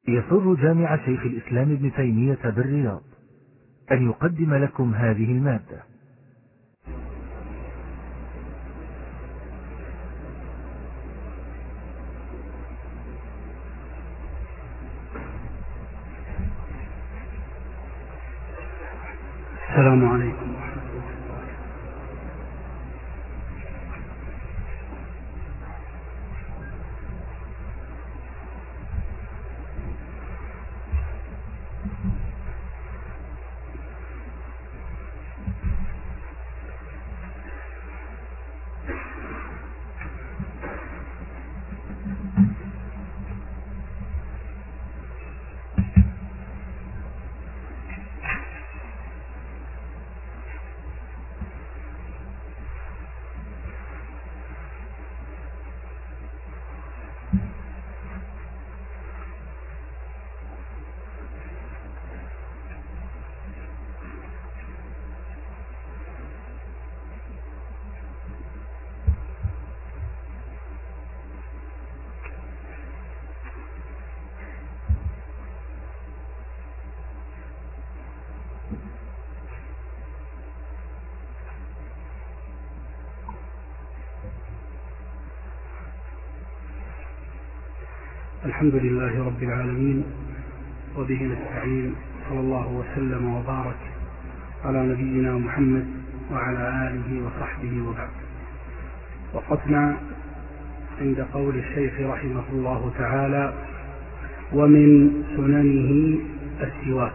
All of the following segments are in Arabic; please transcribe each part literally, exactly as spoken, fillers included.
يسر جامع شيخ الإسلام ابن تيمية بالرياض أن يقدم لكم هذه المادة. السلام عليكم. الحمد لله رب العالمين، وبه نستعين، صلى الله وسلم وبارك على نبينا محمد وعلى آله وصحبه وبعد. وقفنا عند قول الشيخ رحمه الله تعالى: ومن سننه السواك.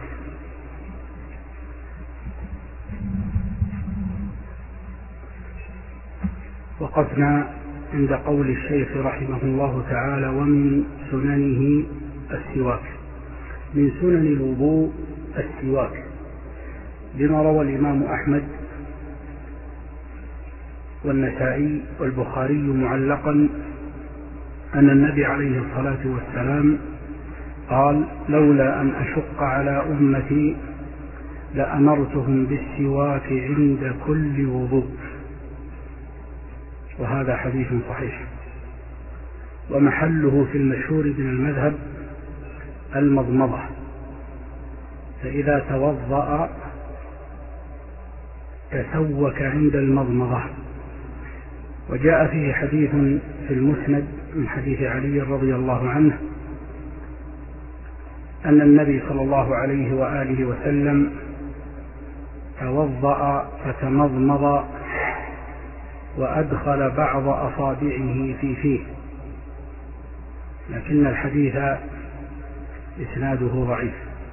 وقفنا عند قول الشيخ رحمه الله تعالى: ومن سننه السواك. من سنن الوضوء السواك، لما روى الإمام أحمد والنسائي والبخاري معلقا أن النبي عليه الصلاة والسلام قال: لولا أن أشق على أمتي لأمرتهم بالسواك عند كل وضوء. وهذا حديث صحيح، ومحله في المشهور من المذهب المضمضة، فإذا توضأ تسوك عند المضمضة. وجاء فيه حديث في المسند من حديث علي رضي الله عنه أن النبي صلى الله عليه وآله وسلم توضأ فتمضمض وأدخل بعض أصابعه في فيه، لكن الحديث إسناده ضعيف.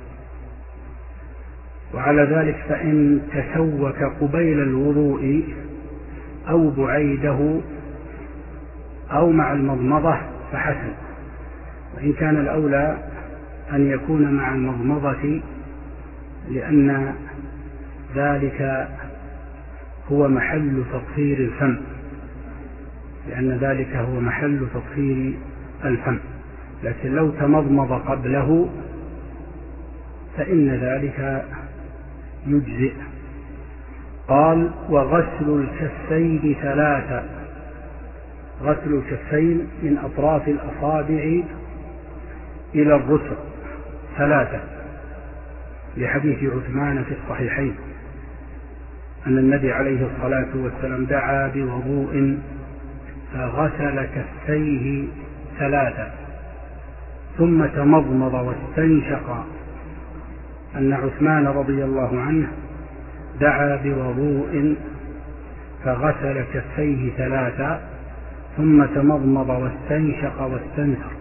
وعلى ذلك فإن تسوك قبيل الوضوء أو بعيده أو مع المضمضة فحسن، وإن كان الأولى أن يكون مع المضمضة، لأن ذلك هو محل تطهير الفم لأن ذلك هو محل تطهير الفم لكن لو تمضمض قبله فإن ذلك يجزئ. قال: وغسل الكفين ثلاثة. غسل الكفين من أطراف الأصابع إلى الرسغ ثلاثة، لحديث عثمان في الصحيحين أن النبي عليه الصلاة والسلام دعا بوضوء فغسل كفيه ثلاثة ثم تمضمض واستنشق. أن عثمان رضي الله عنه دعا بوضوء فغسل كفيه ثلاثة ثم تمضمض واستنشق واستنثر،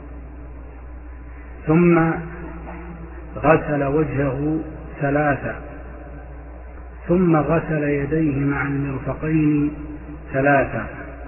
ثم غسل وجهه ثلاثة، ثم غسل يديه مع المرفقين ثلاثة،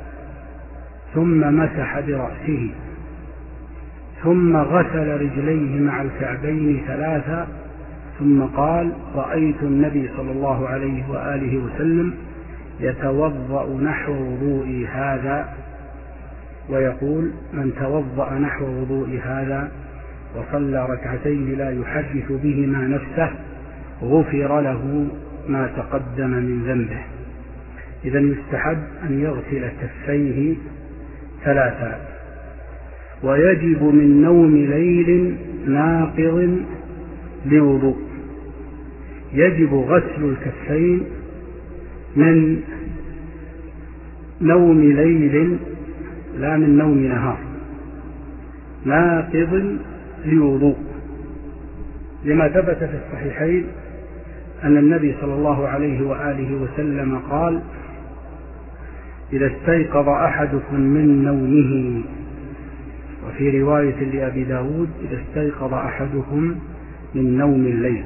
ثم مسح برأسه، ثم غسل رجليه مع الكعبين ثلاثة، ثم قال: رأيت النبي صلى الله عليه وآله وسلم يتوضأ نحو وضوئي هذا، ويقول: من توضأ نحو وضوء هذا وصلى ركعتين لا يحدث بهما نفسه غفر له ما تقدم من ذنبه. إذن يستحب أن يغسل كفيه ثلاثا. ويجب من نوم ليل ناقض لوضوء. يجب غسل الكفين من نوم ليل لا من نوم نهار، ناقض لوضوء، لما ثبت في الصحيحين أن النبي صلى الله عليه وآله وسلم قال: إذا استيقظ أحدكم من نومه، وفي رواية لأبي داود: إذا استيقظ أحدكم من نوم الليل،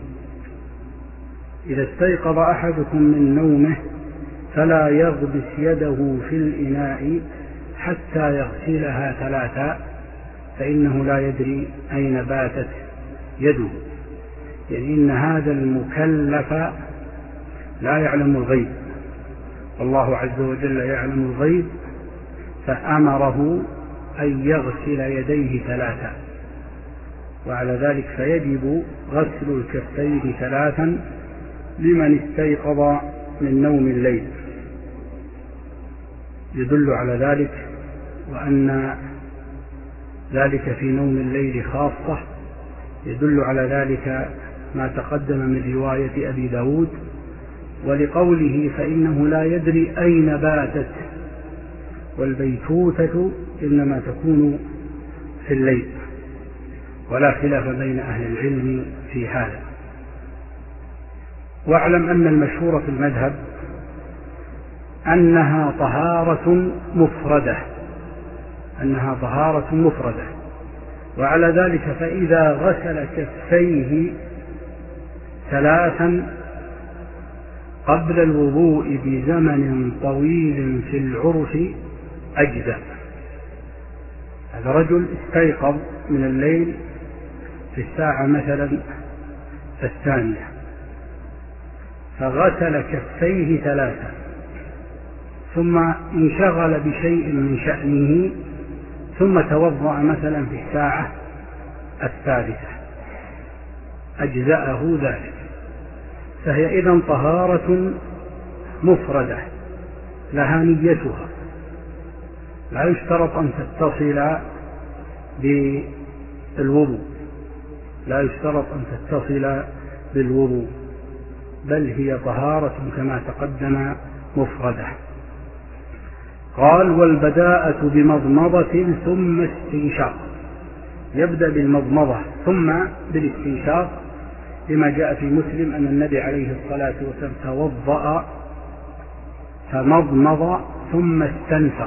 إذا استيقظ أحدكم من نومه فلا يغبس يده في الإناء حتى يغسلها ثلاثا، فإنه لا يدري أين باتت يده، يعني إن هذا المكلف لا يعلم الغيب، والله عز وجل يعلم الغيب، فأمره أن يغسل يديه ثلاثا، وعلى ذلك فيجب غسل الكفين ثلاثا لمن استيقظ من نوم الليل. يدل على ذلك وأن ذلك في نوم الليل خاصة، يدل على ذلك ما تقدم من رواية أبي داود، ولقوله: فإنه لا يدري أين باتت، والبيتوتة إنما تكون في الليل، ولا خلاف بين أهل العلم في هذا. واعلم أن المشهور في المذهب أنها طهارة مفردة، أنها طهارة مفردة، وعلى ذلك فإذا غسل كفيه ثلاثا قبل الوضوء بزمن طويل في العرس أجزأ. هذا رجل استيقظ من الليل في الساعة مثلا الثانية، فغسل كفيه ثلاثا، ثم انشغل بشيء من شأنه، ثم توضأ مثلا في الساعة الثالثة، أجزأه ذلك، فهي إذن طهارة مفردة لها نيتها، لا يشترط أن تتصل بالوضوء، لا يشترط أن تتصل بالوضوء، بل هي طهارة كما تقدم مفردة. قال: والبداءة بمضمضة ثم استنشاق، يبدأ بالمضمضة ثم بالاستنشاق، لما جاء في مسلم أن النبي عليه الصلاة والسلام توضأ فمضمض ثم استنثر،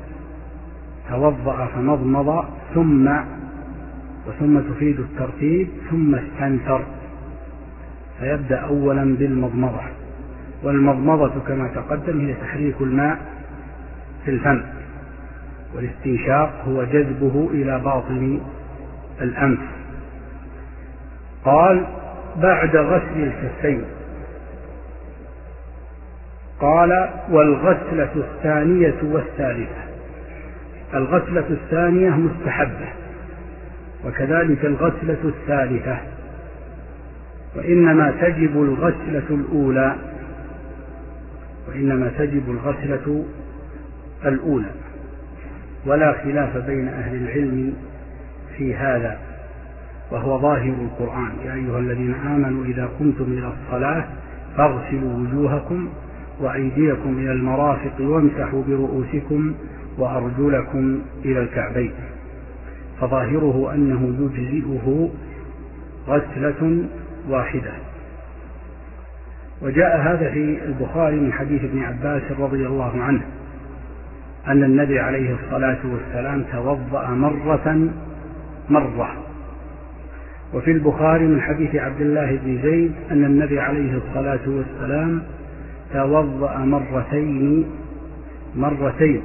توضأ فمضمض ثم وثم تفيد الترتيب ثم استنثر، فيبدأ أولا بالمضمضة، والمضمضة كما تقدم هي تحريك الماء في الفم، والاستنشاق هو جذبه إلى باطن الأنف. قال: بعد غسل الكفين. قال: والغسلة الثانية والثالثة. الغسلة الثانية مستحبة، وكذلك الغسلة الثالثة، وإنما تجب الغسلة الأولى، وإنما تجب الغسلة الأولى، ولا خلاف بين أهل العلم في هذا، وهو ظاهر القرآن: يا أيها الذين آمنوا إذا قمتم إلى الصلاة فاغسلوا وجوهكم وأيديكم إلى المرافق وامسحوا برؤوسكم وأرجلكم إلى الكعبين، فظاهره أنه يجزئه غسلة واحدة. وجاء هذا في البخاري من حديث ابن عباس رضي الله عنه أن النبي عليه الصلاة والسلام توضأ مرة مرة. وفي البخاري من حديث عبد الله بن زيد أن النبي عليه الصلاة والسلام توضأ مرتين مرتين.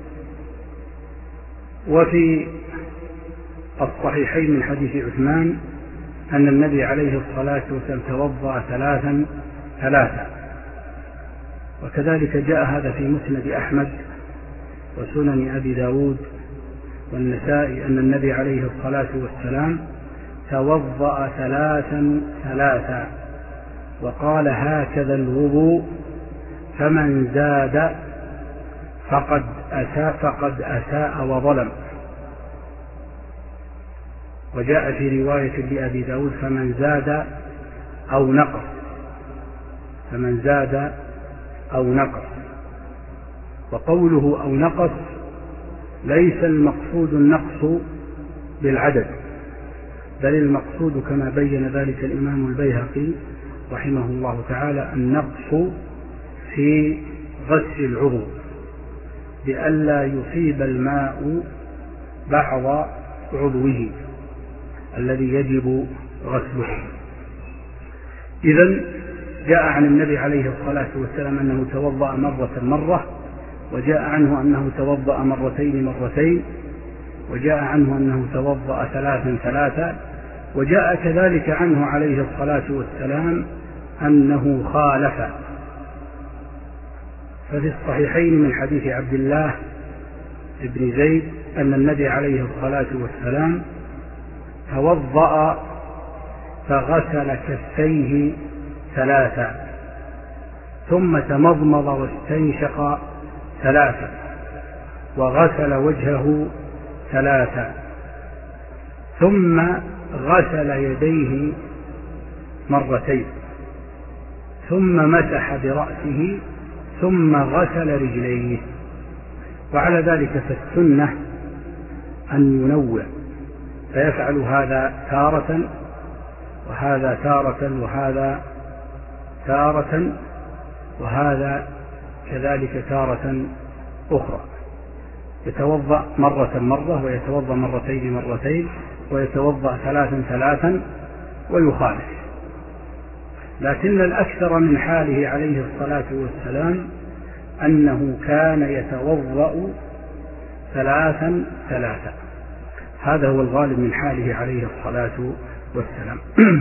وفي الصحيحين من حديث عثمان أن النبي عليه الصلاة والسلام توضأ ثلاثا ثلاثا. وكذلك جاء هذا في مسند أحمد وسنن أبي داود والنسائي أن النبي عليه الصلاة والسلام توضأ ثلاثا ثلاثا، وقال: هكذا الوضوء، فمن زاد فقد أساء فقد أساء وظلم. وجاء في رواية لأبي داود فمن زاد أو نقص، فمن زاد أو نقص. وقوله أو نقص ليس المقصود النقص بالعدد، بل المقصود كما بين ذلك الإمام البيهقي رحمه الله تعالى النقص في غسل العضو بألا يصيب الماء بعض عضوه الذي يجب غسله. إذن جاء عن النبي عليه الصلاة والسلام أنه توضأ مرة مرة، وجاء عنه أنه توضأ مرتين مرتين، وجاء عنه أنه توضأ ثلاثا ثلاثا، وجاء كذلك عنه عليه الصلاة والسلام أنه خالف. ففي الصحيحين من حديث عبد الله بن زيد أن النبي عليه الصلاة والسلام توضأ فغسل كفيه ثلاثا، ثم تمضمض واستنشق ثلاثا، وغسل وجهه ثلاثا، ثم غسل يديه مرتين، ثم مسح برأسه، ثم غسل رجليه. وعلى ذلك فالسنة أن ينوع، فيفعل هذا تارة وهذا تارة وهذا تارة وهذا كذلك تارة أخرى، يتوضأ مرة مرة، ويتوضأ مرتين مرتين، ويتوضأ ثلاثا ثلاثا، ويخالف. لكن الأكثر من حاله عليه الصلاة والسلام أنه كان يتوضأ ثلاثا ثلاثا، هذا هو الغالب من حاله عليه الصلاة والسلام.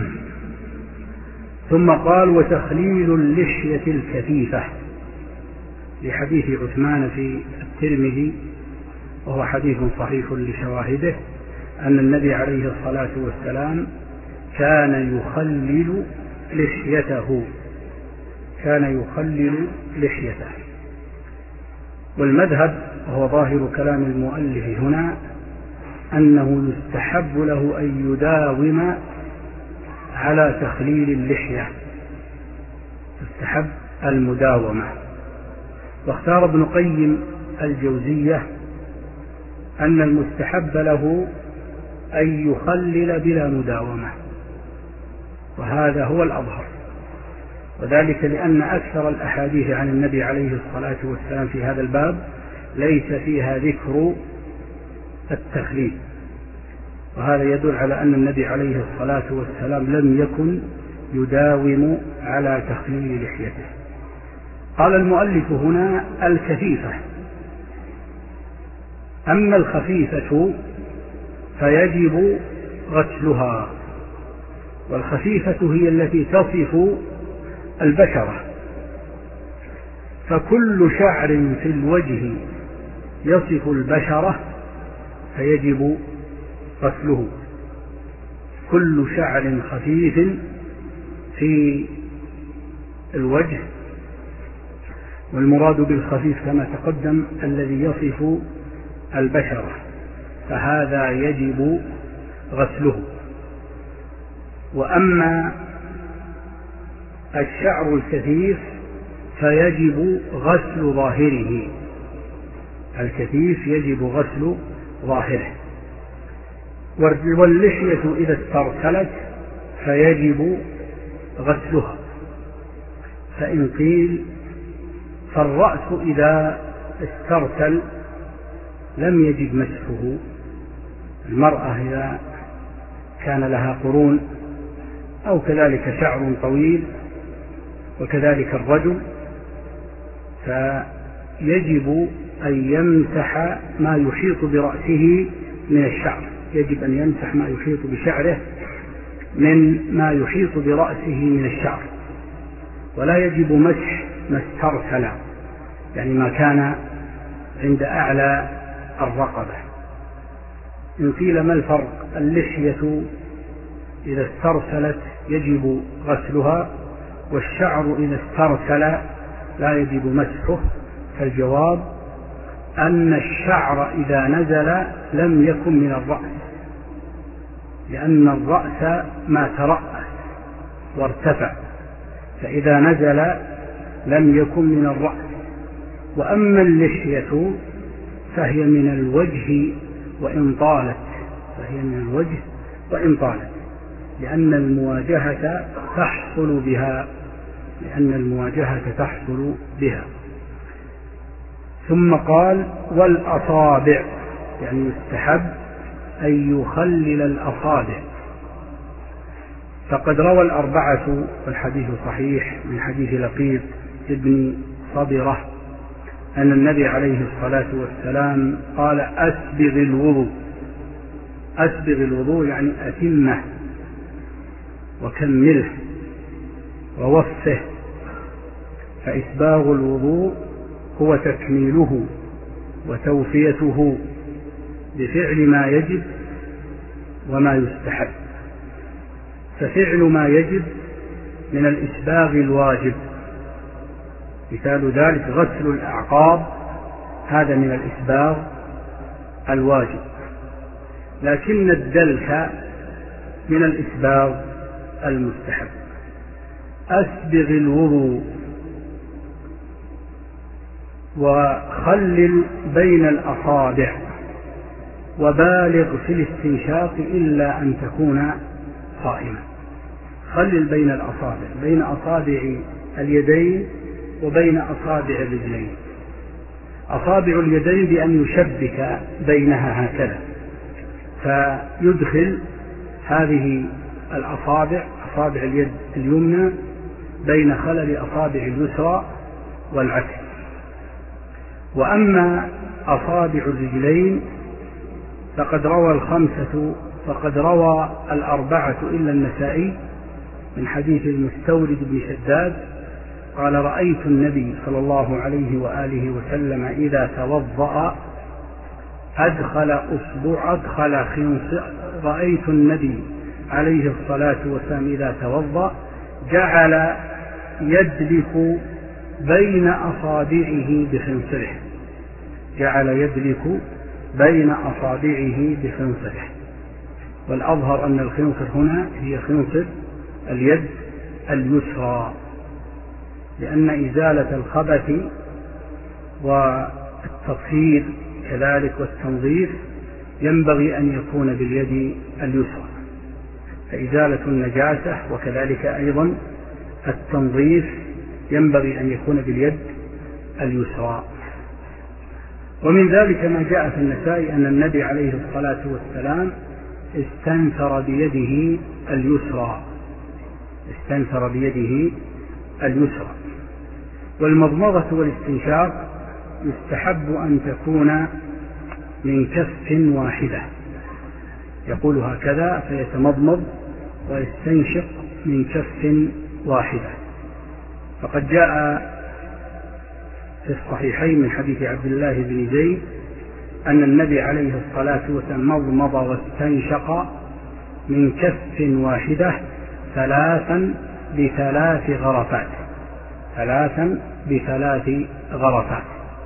ثم قال: وتخليل اللحية الكثيفة، لحديث عثمان في الترمذي، وهو حديث صحيح لشواهده، أن النبي عليه الصلاة والسلام كان يخلل لحيته، كان يخلل لحيته. والمذهب وهو ظاهر كلام المؤلف هنا أنه يستحب له أن يداوم على تخليل اللحية، يستحب المداومة. واختار ابن قيم الجوزية أن المستحب له أن يخلل بلا مداومة، وهذا هو الأظهر، وذلك لأن أكثر الأحاديث عن النبي عليه الصلاة والسلام في هذا الباب ليس فيها ذكر التخليل، وهذا يدل على أن النبي عليه الصلاة والسلام لم يكن يداوم على تخليل لحيته. قال المؤلف هنا: الكثيفة. أما الخفيفة فيجب غسلها، والخفيفة هي التي تصف البشرة، فكل شعر في الوجه يصف البشرة فيجب غسله، كل شعر خفيف في الوجه. والمراد بالخفيف كما تقدم الذي يصف البشرة، فهذا يجب غسله. وأما الشعر الكثيف فيجب غسل ظاهره، الكثيف يجب غسل ظاهره. واللحية إذا استرسلت فيجب غسلها. فإن قيل فالرأس إذا استرسل لم يجب مسحه، المرأة إذا كان لها قرون أو كذلك شعر طويل وكذلك الرجل، فيجب أن يمسح ما يحيط برأسه من الشعر، يجب أن يمسح ما يحيط بشعره من ما يحيط برأسه من الشعر، ولا يجب مسح ما استرسل، يعني ما كان عند أعلى الرقبة. إن قيل ما الفرق؟ اللحية إذا استرسلت يجب غسلها، والشعر إذا استرسل لا يجب مسحه. فالجواب أن الشعر إذا نزل لم يكن من الرأس، لأن الرأس ما ترأس وارتفع، فإذا نزل لم يكن من الرأس. وأما اللحية فهي من الوجه وإن طالت، فهي من الوجه وإن طالت، لأن المواجهة تحصل بها، لأن المواجهة تحصل بها. ثم قال والأصابع، يعني يستحب أن يخلل الأصابع. فقد روى الأربعة والحديث صحيح من حديث لقيط ابن صبرة أن النبي عليه الصلاة والسلام قال أسبغ الوضوء. أسبغ الوضوء يعني أتمه وكمله ووفه. فإسباغ الوضوء هو تكميله وتوفيته بفعل ما يجب وما يستحب. ففعل ما يجب من الإسباغ الواجب، مثال ذلك غسل الأعقاب، هذا من الإسباغ الواجب. لكن الدلك من الإسباغ المستحب. أسبغ الوضوء وخلل بين الأصابع وبالغ في الاستنشاق إلا أن تكون صائما. خلل بين الأصابع، بين أصابع اليدين وبين أصابع الرجلين. أصابع اليدين بأن يشبك بينها هكذا، فيدخل هذه الأصابع، أصابع اليد اليمنى بين خلل أصابع اليسرى والعكس. وأما أصابع الرجلين فقد روى الخمسة، فقد روى الأربعة إلا النسائي من حديث المستورد بن شداد قال رأيت النبي صلى الله عليه وآله وسلم إذا توضأ أدخل أصبع أدخل خنصر رأيت النبي عليه الصلاة والسلام إذا توضأ جعل يدلك بين أصابعه بخنصره، جعل يدلك بين أصابعه بخنصره. والأظهر أن الخنصر هنا هي خنصر اليد اليسرى، لأن إزالة الخبث والتطهير كذلك والتنظيف ينبغي أن يكون باليد اليسرى، فإزالة النجاسة وكذلك أيضا التنظيف ينبغي أن يكون باليد اليسرى. ومن ذلك ما جاء في النسائي أن النبي عليه الصلاة والسلام استنثر بيده اليسرى، استنثر بيده اليسرى. والمضمضة والاستنشاق يستحب أن تكون من كف واحدة، يقول هكذا فيتمضمض ويستنشق من كف واحدة. فقد جاء في الصحيحين من حديث عبد الله بن زيد أن النبي عليه الصلاة والسلام مضمض واستنشق من كف واحدة ثلاثا بثلاث غرفات، ثلاثا بثلاث غرفات.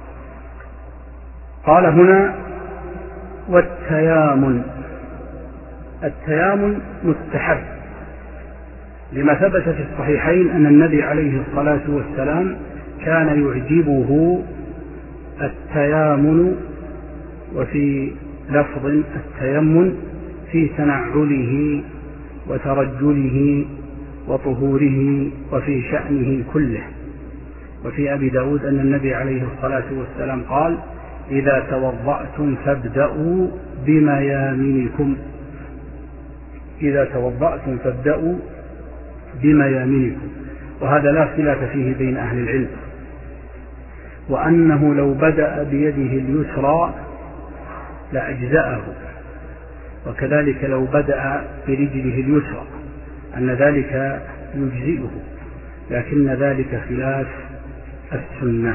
قال هنا والتيامن. التيامن مستحب لما ثبت في الصحيحين أن النبي عليه الصلاة والسلام كان يعجبه التيامن، وفي لفظ التيمن في تنعله وترجله وطهوره وفي شأنه كله. وفي أبي داود أن النبي عليه الصلاة والسلام قال إذا توضأتم فابدأوا بميامنكم، إذا توضأتم فابدأوا بميامنكم. وهذا لا خلاف فيه بين أهل العلم، وأنه لو بدأ بيده اليسرى لأجزأه، وكذلك لو بدأ برجله اليسرى أن ذلك يجزئه، لكن ذلك خلاف السنة.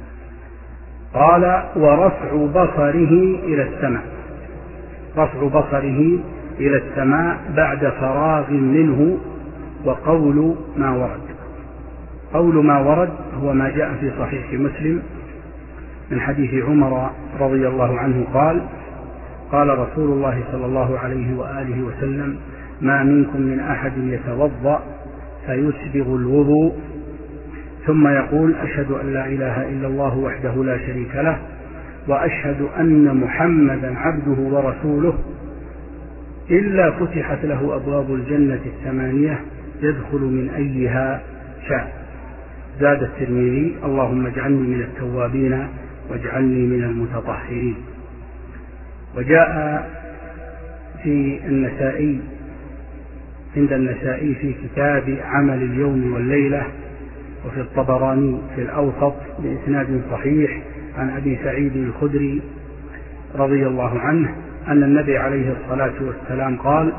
قال ورفع بصره إلى السماء، رفع بصره إلى السماء بعد فراغ منه. وقول ما ورد، قول ما ورد هو ما جاء في صحيح مسلم من حديث عمر رضي الله عنه قال قال رسول الله صلى الله عليه وآله وسلم: ما منكم من أحد يتوضأ فيسبغ الوضوء ثم يقول: أشهد أن لا إله إلا الله وحده لا شريك له وأشهد أن محمدا عبده ورسوله إلا فتحت له أبواب الجنة الثمانية يدخل من أيها شاء. زاد الترمذي: اللهم اجعلني من التوابين واجعلني من المتطهرين. وجاء في النسائي عند النسائي في كتاب عمل اليوم والليلة، وفي الطبراني في الأوسط بإسناد صحيح عن أبي سعيد الخدري رضي الله عنه أن النبي عليه الصلاة والسلام قال: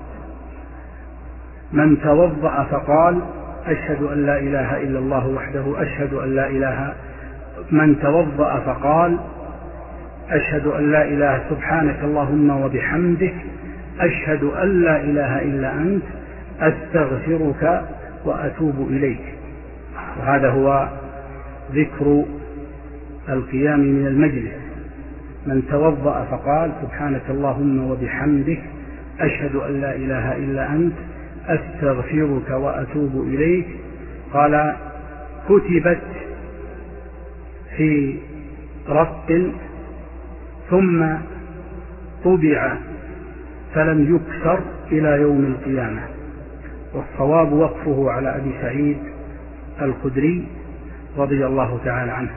من توضأ فقال: أشهد أن لا إله إلا الله وحده أشهد أن لا إله من توضأ فقال: أشهد أن لا إله سبحانك اللهم وبحمدك أشهد أن لا إله إلا أنت أستغفرك وأتوب إليك. وهذا هو ذكر القيام من المجلس: من توضأ فقال: سبحانك اللهم وبحمدك أشهد أن لا إله إلا أنت أستغفرك وأتوب إليك. قال: كتبت في رق ثم طبع فلم يكسر إلى يوم القيامة. والصواب وقفه على أبي سعيد الخدري رضي الله تعالى عنه.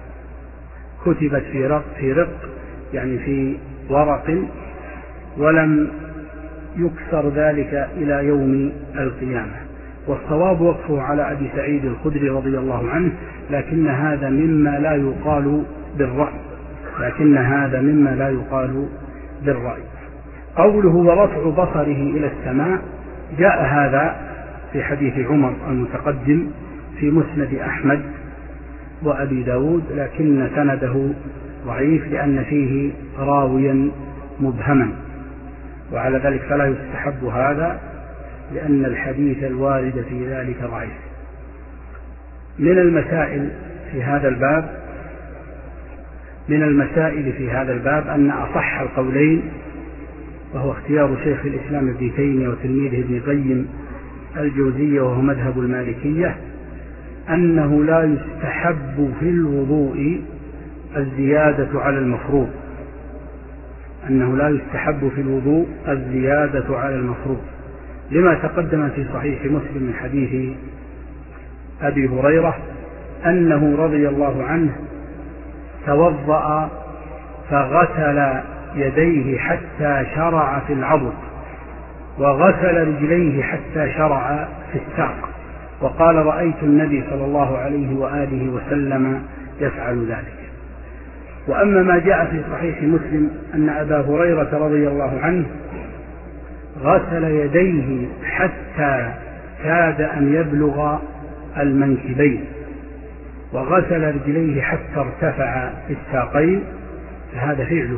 كتبت في رق في رق يعني في ورق ولم يكسر ذلك إلى يوم القيامة. والصواب وقفه على أبي سعيد الخدري رضي الله عنه، لكن هذا مما لا يقال بالرأي لكن هذا مما لا يقال بالرأي. قوله ورفع بصره إلى السماء جاء هذا في حديث عمر المتقدم في مسند أحمد وأبي داود، لكن سنده ضعيف لأن فيه راويا مبهما، وعلى ذلك فلا يستحب هذا لأن الحديث الوارد في ذلك ضعيف. من المسائل في هذا الباب من المسائل في هذا الباب أن أصح القولين، وهو اختيار شيخ الإسلام ابن تيمية وتلميذه ابن قيم الجوزية وهو مذهب المالكية، أنه لا يستحب في الوضوء الزيادة على المفروض أنه لا يستحب في الوضوء الزيادة على المفروض لما تقدم في صحيح مسلم من حديث أبي هريرة أنه رضي الله عنه توضأ فغسل يديه حتى شرع في العضد وغسل رجليه حتى شرع في الساق، وقال: رأيت النبي صلى الله عليه وآله وسلم يفعل ذلك. وأما ما جاء في صحيح مسلم أن أبا هريرة رضي الله عنه غسل يديه حتى كاد أن يبلغ المنكبين وغسل رجليه حتى ارتفع في الساقين، فهذا فعله،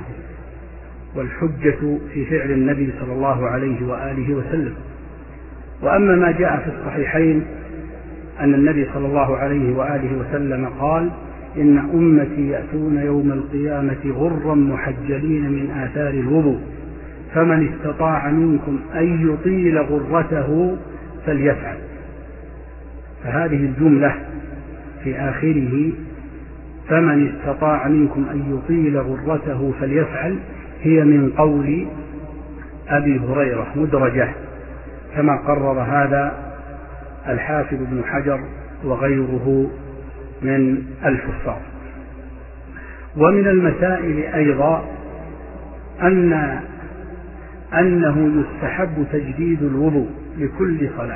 والحجة في فعل النبي صلى الله عليه وآله وسلم. وأما ما جاء في الصحيحين أن النبي صلى الله عليه وآله وسلم قال: إن أمتي يأتون يوم القيامة غرا محجلين من آثار الوضوء فمن استطاع منكم أن يطيل غرته فليفعل. فهذه الجملة في آخره فمن استطاع منكم أن يطيل غرته فليفعل هي من قول أبي هريرة مدرجة، كما قرر هذا الحافظ ابن حجر وغيره من الحفاظ. ومن المسائل أيضا أن أنه يستحب تجديد الوضوء لكل صلاة،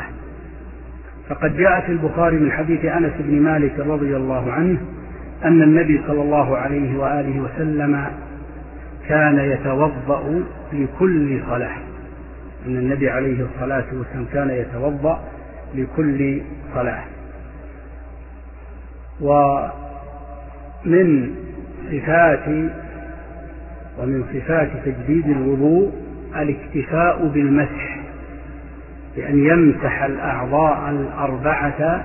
فقد جاء في البخاري من حديث أنس بن مالك رضي الله عنه أن النبي صلى الله عليه وآله وسلم كان يتوضأ لكل صلاة أن النبي عليه الصلاة والسلام كان يتوضأ لكل صلاة. ومن صفات ومن صفات تجديد الوضوء الاكتفاء بالمسح، بأن يمسح الأعضاء الأربعة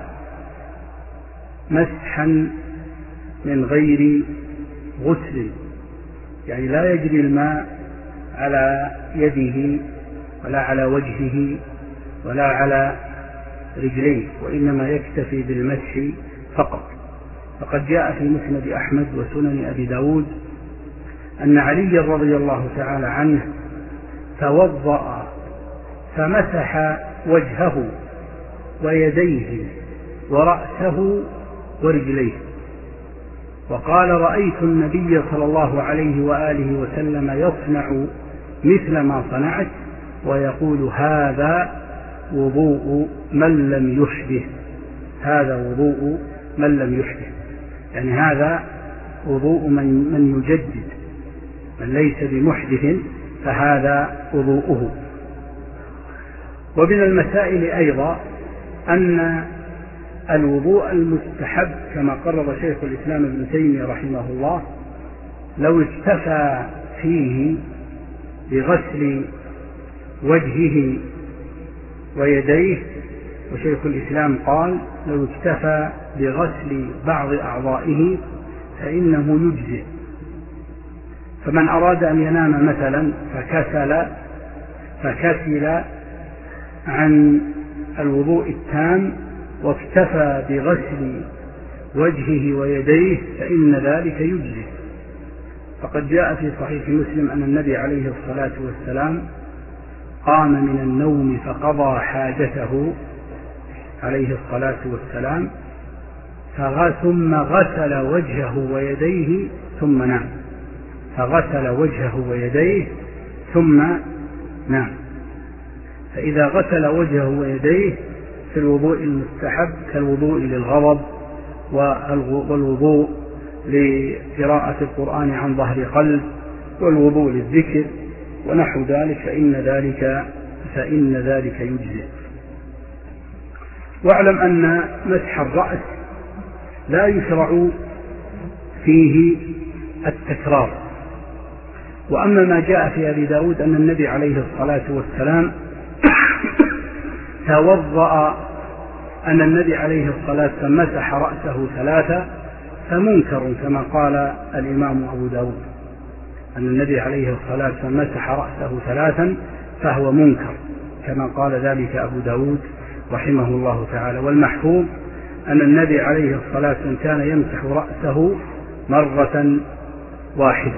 مسحا من غير غسل، يعني لا يجري الماء على يده ولا على وجهه ولا على رجليه، وإنما يكتفي بالمسح فقط. فقد جاء في مسند أحمد وسنن أبي داود أن علي رضي الله تعالى عنه توضأ فمسح وجهه ويديه ورأسه ورجليه، وقال: رأيت النبي صلى الله عليه وآله وسلم يصنع مثل ما صنعت، ويقول: هذا وضوء من لم يحدث، هذا وضوء من لم يحدث، يعني هذا وضوء من, من يجدد، من ليس بمحدث فهذا وضوءه. ومن المسائل أيضا أن الوضوء المستحب كما قرر شيخ الإسلام ابن تيمية رحمه الله لو اكتفى فيه بغسل وجهه ويديه، وشيخ الإسلام قال: لو اكتفى بغسل بعض أعضائه فإنه يجزئ. فمن أراد أن ينام مثلا فكسل فكسل عن الوضوء التام واكتفى بغسل وجهه ويديه فإن ذلك يجزئ. فقد جاء في صحيح مسلم أن النبي عليه الصلاة والسلام قام من النوم فقضى حاجته عليه الصلاة والسلام ثم غسل وجهه ويديه ثم نام، فغسل وجهه ويديه ثم نام. فإذا غسل وجهه ويديه في الوضوء المستحب كالوضوء للغضب والوضوء لقراءة القرآن عن ظهر قلب والوضوء للذكر ونحو ذلك فإن ذلك فإن ذلك يجزئ. واعلم أن مسح الرأس لا يشرع فيه التكرار. وأما ما جاء في أبي داود أن النبي عليه الصلاة والسلام توضأ أن النبي عليه الصلاة والسلام مسح رأسه ثلاثة فمنكر كما قال الإمام أبو داود، أن النبي عليه الصلاة والسلام مسح رأسه ثلاثا فهو منكر كما قال ذلك أبو داود رحمه الله تعالى. والمحفوظ أن النبي عليه الصلاة والسلام كان يمسح رأسه مرة واحدة.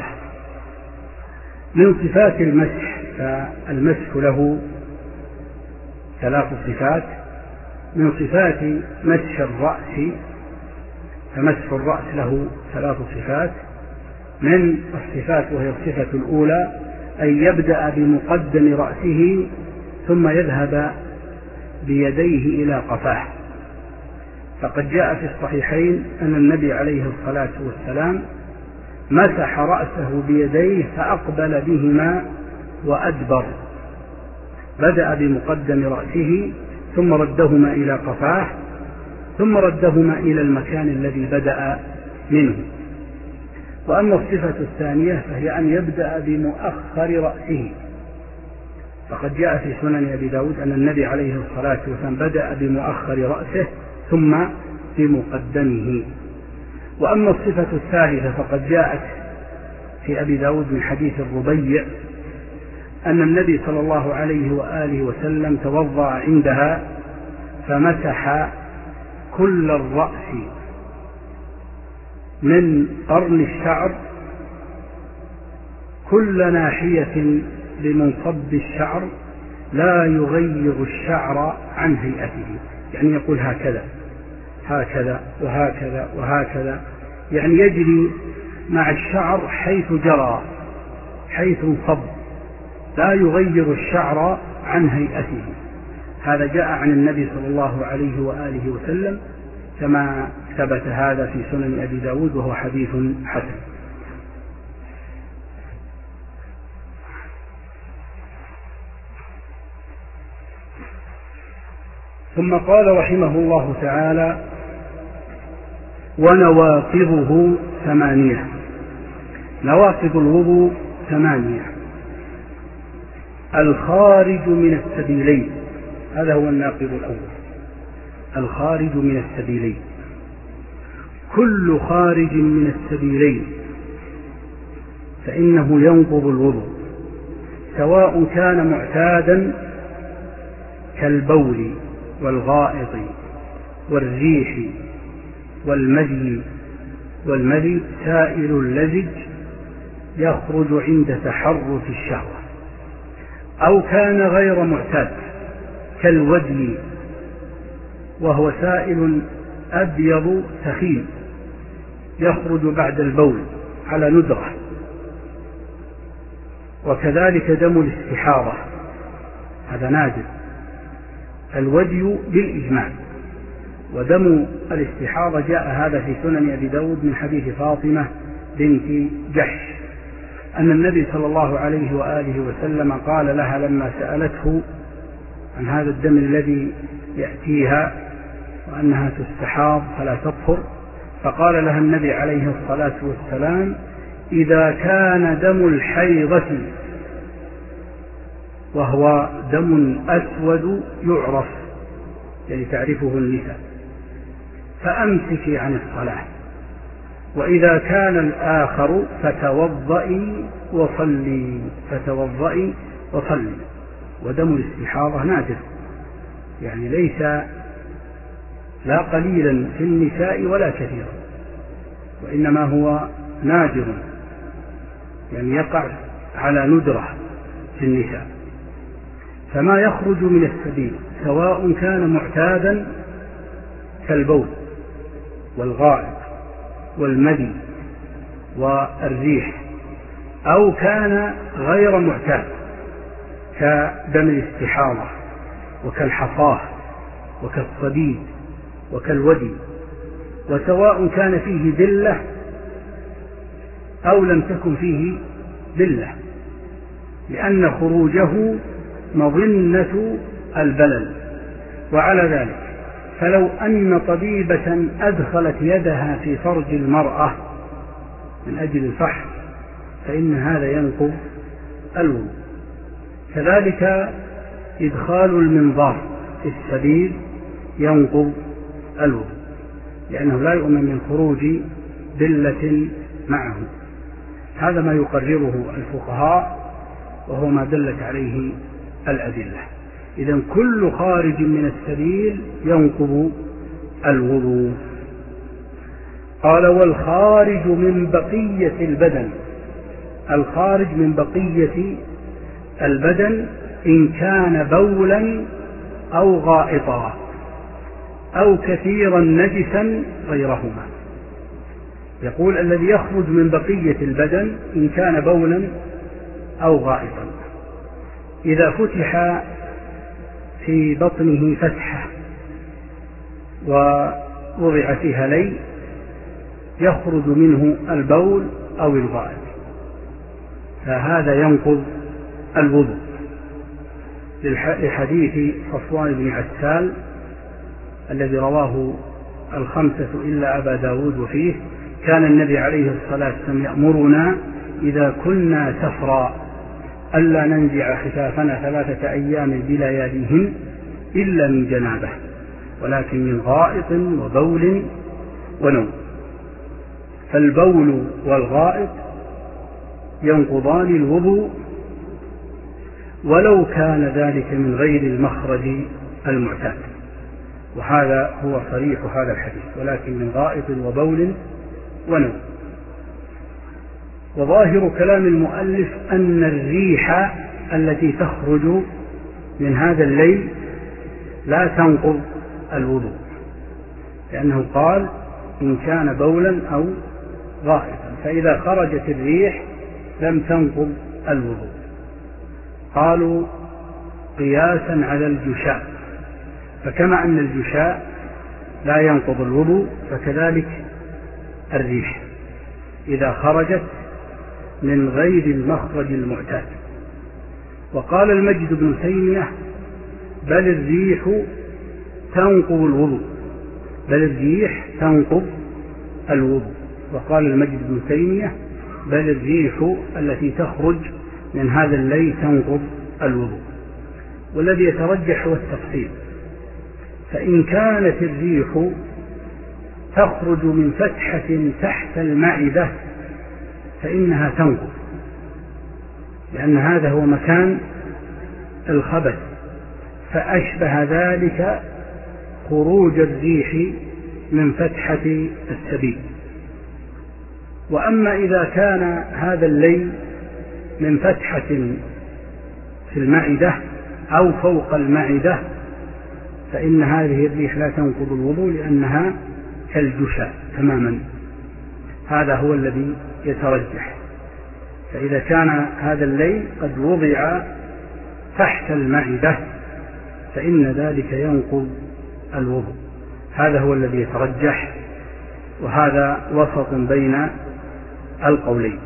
من صفات المسح فالمسح له ثلاث صفات. من صفات مسح الرأس فمسح الرأس له ثلاث صفات. من الصفات وهي الصفة الأولى أن يبدأ بمقدم رأسه ثم يذهب بيديه إلى قفاه. فقد جاء في الصحيحين أن النبي عليه الصلاة والسلام مسح رأسه بيديه فأقبل بهما وأدبر، بدأ بمقدم رأسه ثم ردهما إلى قفاه ثم ردهما إلى المكان الذي بدأ منه. وأما الصفة الثانية فهي أن يبدأ بمؤخر رأسه. فقد جاء في سنن أبي داود أن النبي عليه الصلاة والسلام بدأ بمؤخر رأسه ثم بمقدمه. وأما الصفة الثالثة فقد جاءت في أبي داود من حديث الربيع أن النبي صلى الله عليه وآله وسلم توضأ عندها فمسح كل الرأس من قرن الشعر كل ناحية بمنصب الشعر لا يغير الشعر عن هيئته، يعني يقول هكذا هكذا وهكذا وهكذا، يعني يجري مع الشعر حيث جرى حيث انصب، لا يغير الشعر عن هيئته. هذا جاء عن النبي صلى الله عليه وآله وسلم كما ثبت هذا في سنن أبي داود وهو حديث حسن. ثم قال رحمه الله تعالى: ونواقضه ثمانية. نواقض الوضوء ثمانية: الخارج من السبيلين، هذا هو الناقض الأول، الخارج من السبيلين. كل خارج من السبيلين فإنه ينقض الوضوء، سواء كان معتادا كالبول والغائط والريح والمذي والمذي سائل اللزج يخرج عند تحرك الشهوة، أو كان غير معتاد كالودي وهو سائل أبيض ثخين يخرج بعد البول على ندرة، وكذلك دم الاستحاضة هذا نادر الودي بالإجماع، ودم الاستحاضة جاء هذا في سنن أبي داود من حديث فاطمة بنت جحش أن النبي صلى الله عليه وآله وسلم قال لها لما سألته عن هذا الدم الذي يأتيها وأنها تستحاض فلا تطهر، فقال لها النبي عليه الصلاة والسلام إذا كان دم الحيضة وهو دم أسود يعرف يعني تعرفه النساء فأمسكي عن الصلاة، وإذا كان الآخر فتوضئي وصلي فتوضئي وصلي. ودم الاستحاضة نادر يعني ليس لا قليلا في النساء ولا كثيرا، وإنما هو نادر يعني يقع على ندرة في النساء. فما يخرج من السبيل سواء كان معتادا كالبول والغائط والمذي والريح، أو كان غير معتاد كدم الاستحاضة وكالحصاة وكالصديد وكالودي، وسواء كان فيه دلة أو لم تكن فيه دلة، لأن خروجه مظنة البلل. وعلى ذلك فلو أن طبيبة أدخلت يدها في فرج المرأة من أجل الفحص فإن هذا ينقض الوضوء. كذلك إدخال المنظار في السبيل ينقض الوضوء، لأنه لا يؤمن من خروج دلة معه. هذا ما يقرره الفقهاء وهو ما دلت عليه الأدلة. إذن كل خارج من السبيل ينقض الوضوء. قال والخارج من بقية البدن، الخارج من بقية البدن إن كان بولا أو غائطا أو كثيرا نجسا غيرهما. يقول الذي يخرج من بقية البدن إن كان بولا أو غائطا، إذا فتح في بطنه فتحة ووضع فيها لي يخرج منه البول أو الغائط فهذا ينقض الوضوء، لحديث صفوان بن عسال الذي رواه الخمسة إلا أبا داود وفيه كان النبي عليه الصلاة والسلام يأمرنا إذا كنا سفرا ألا ننزع خفافنا ثلاثة أيام بلياليهن إلا من جنابه، ولكن من غائط وبول ونوم. فالبول والغائط ينقضان الوضوء ولو كان ذلك من غير المخرج المعتاد، وهذا هو صريح هذا الحديث، ولكن من غائط وبول ونوم. وظاهر كلام المؤلف أن الريح التي تخرج من هذا الليل لا تنقض الوضوء، لأنه قال إن كان بولا أو غائطا، فإذا خرجت الريح لم تنقض الوضوء. قالوا قياسا على الجشاء، فكما أن الجشاء لا ينقض الوضوء فكذلك الريح إذا خرجت من غير المخرج المعتاد. وقال المجد بن تيمية بل الريح تنقض الوضوء، بل الريح تنقض الوضوء. وقال المجد بن تيمية بل الريح التي تخرج من هذا الليل تنقض الوضوء. والذي يترجح هو التفصيل، فإن كانت الريح تخرج من فتحة تحت المعدة فإنها تنقض، لأن هذا هو مكان الخبث، فأشبه ذلك خروج الريح من فتحة السبيل. وأما إذا كان هذا الليل من فتحة في المعدة أو فوق المعدة فإن هذه الريح لا تنقض الوضوء لأنها كالجشاء تماما. هذا هو الذي يترجح. فإذا كان هذا الليل قد وضع تحت المعدة فإن ذلك ينقض الوضوء. هذا هو الذي يترجح، وهذا وسط بين القولين.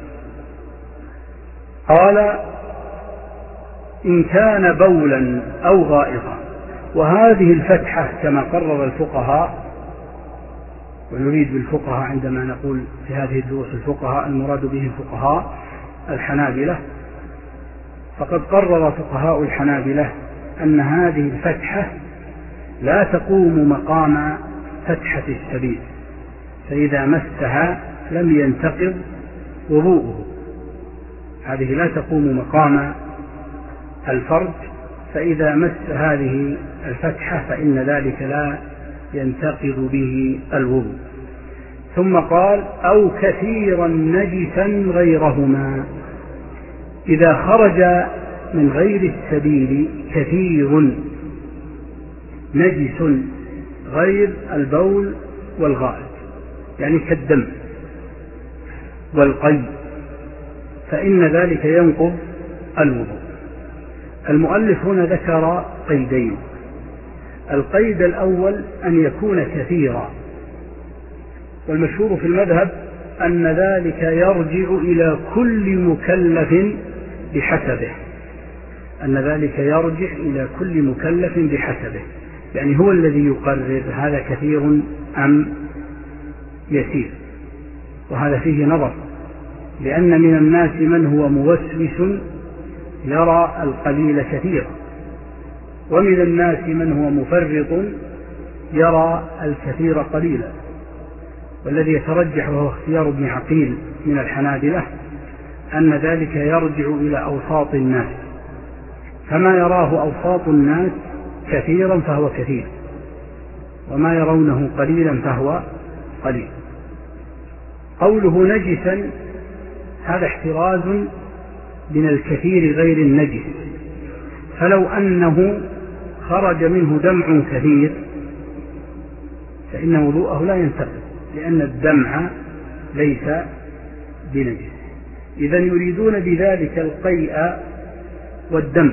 قال إن كان بولا أو غائطا. وهذه الفتحة كما قرر الفقهاء، ونريد بالفقهاء عندما نقول في هذه الدروس الفقهاء المراد به الفقهاء الحنابلة، فقد قرر فقهاء الحنابلة أن هذه الفتحة لا تقوم مقام فتحة السبيل، فإذا مسها لم ينتقض وضوءه. هذه لا تقوم مقام الفرج، فإذا مس هذه الفتحة فإن ذلك لا ينتقض به الوضوء. ثم قال أو كثيرا نجسا غيرهما. إذا خرج من غير السبيل كثير نجس غير البول والغائط، يعني كالدم والقي، فإن ذلك ينقض الوضوء. المؤلف هنا ذكر قيدين. القيد الأول أن يكون كثيرا، والمشهور في المذهب أن ذلك يرجع إلى كل مكلف بحسبه، أن ذلك يرجع إلى كل مكلف بحسبه، يعني هو الذي يقرر هذا كثير أم يسير. وهذا فيه نظر، لأن من الناس من هو موسوس يرى القليل كثيرا، ومن الناس من هو مفرط يرى الكثير قليلا. والذي يترجح وهو اختيار ابن عقيل من الحنابلة أن ذلك يرجع إلى أوساط الناس، فما يراه أوساط الناس كثيرا فهو كثير، وما يرونه قليلا فهو قليل. قوله نجسا هذا احتراز من الكثير غير النجس، فلو أنه خرج منه دمع كثير فإن وضوءه لا ينتقض، لأن الدمع ليس بنجس. إذا يريدون بذلك القيء والدم،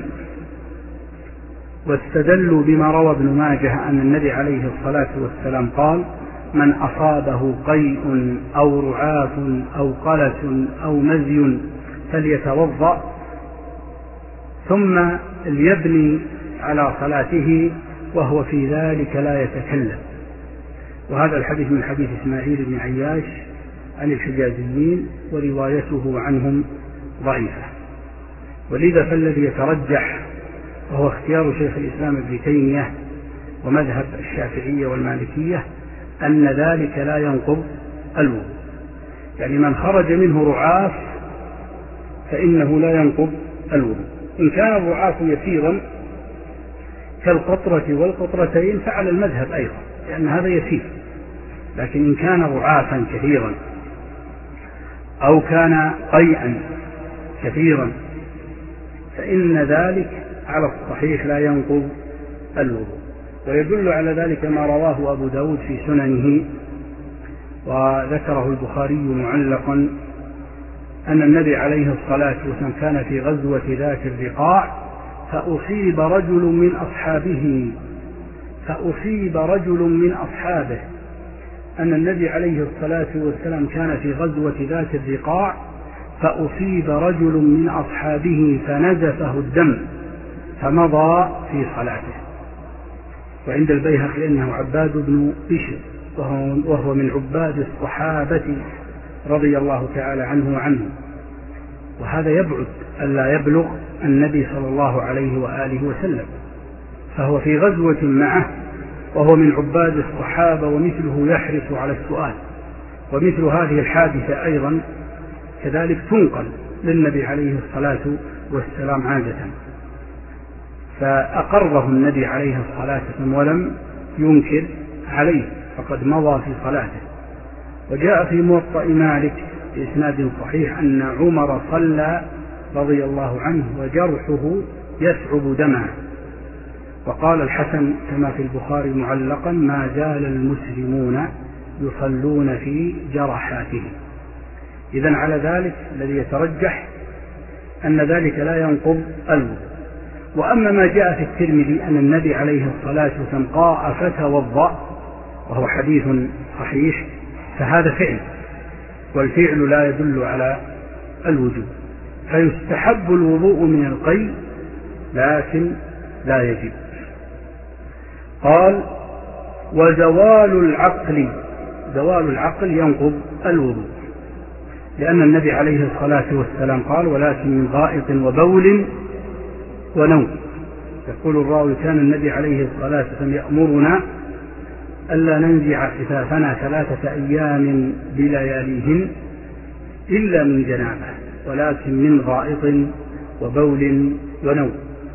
واستدلوا بما روى ابن ماجه أن النبي عليه الصلاة والسلام قال من أصابه قيء أو رعاف أو قلس أو مزي فليتوضأ ثم ليبني على صلاته وهو في ذلك لا يتكلم. وهذا الحديث من حديث إسماعيل بن عياش عن الحجازيين، وروايته عنهم ضعيفة. ولذا فالذي يترجح وهو اختيار شيخ الإسلام ابن تيمية ومذهب الشافعية والمالكية أن ذلك لا ينقض الوضوء. يعني من خرج منه رعاف فإنه لا ينقض الوضوء. إن كان الرعاف يسيرا كالقطرة والقطرتين فعلى المذهب أيضا، لأن هذا يسير. لكن إن كان رعافا كثيرا أو كان قيئا كثيرا فإن ذلك على الصحيح لا ينقض الوضوء. ويدل على ذلك ما رواه أبو داود في سننه وذكره البخاري معلقا أن النبي عليه الصلاة والسلام كان في غزوة ذات الرقاع فأصيب رجل من أصحابه فأصيب رجل من أصحابه أن النبي عليه الصلاة والسلام كان في غزوة ذات الرقاع فأصيب رجل من أصحابه فنزفه الدم فمضى في صلاته. وعند البيهقي أنه عباد بن بشر وهو من عباد الصحابة رضي الله تعالى عنه وعنه، وهذا يبعد ألا يبلغ النبي صلى الله عليه وآله وسلم، فهو في غزوة معه وهو من عباد الصحابة ومثله يحرص على السؤال. ومثل هذه الحادثة أيضا كذلك تنقل للنبي عليه الصلاة والسلام عادة، فأقره النبي عليه الصلاة والسلام ولم ينكر عليه، فقد مضى في صلاته. وجاء في موطأ مالك بإسناد صحيح أن عمر صلى رضي الله عنه وجرحه يسعب دمعه، وقال الحسن كما في البخاري معلقا: ما زال المسلمون يصلون في جرحاتهم. إذن على ذلك الذي يترجح أن ذلك لا ينقض الوضوء. وأما ما جاء في الترمذي أن النبي عليه الصلاة والسلام قاء فتوضأ وهو حديث صحيح، فهذا فعل، والفعل لا يدل على الوجوب، فيستحب الوضوء من القيء لكن لا يجب. قال: وزوال العقل، زوال العقل ينقض الوضوء، لأن النبي عليه الصلاة والسلام قال: ولكن من غائط وبول ونوم. يقول الراوي: كان النبي عليه الصلاة والسلام يأمرنا ألا ننزع خفافنا ثلاثة أيام بلياليهن إلا من جنابه، ولكن من غائط وبول ونوم.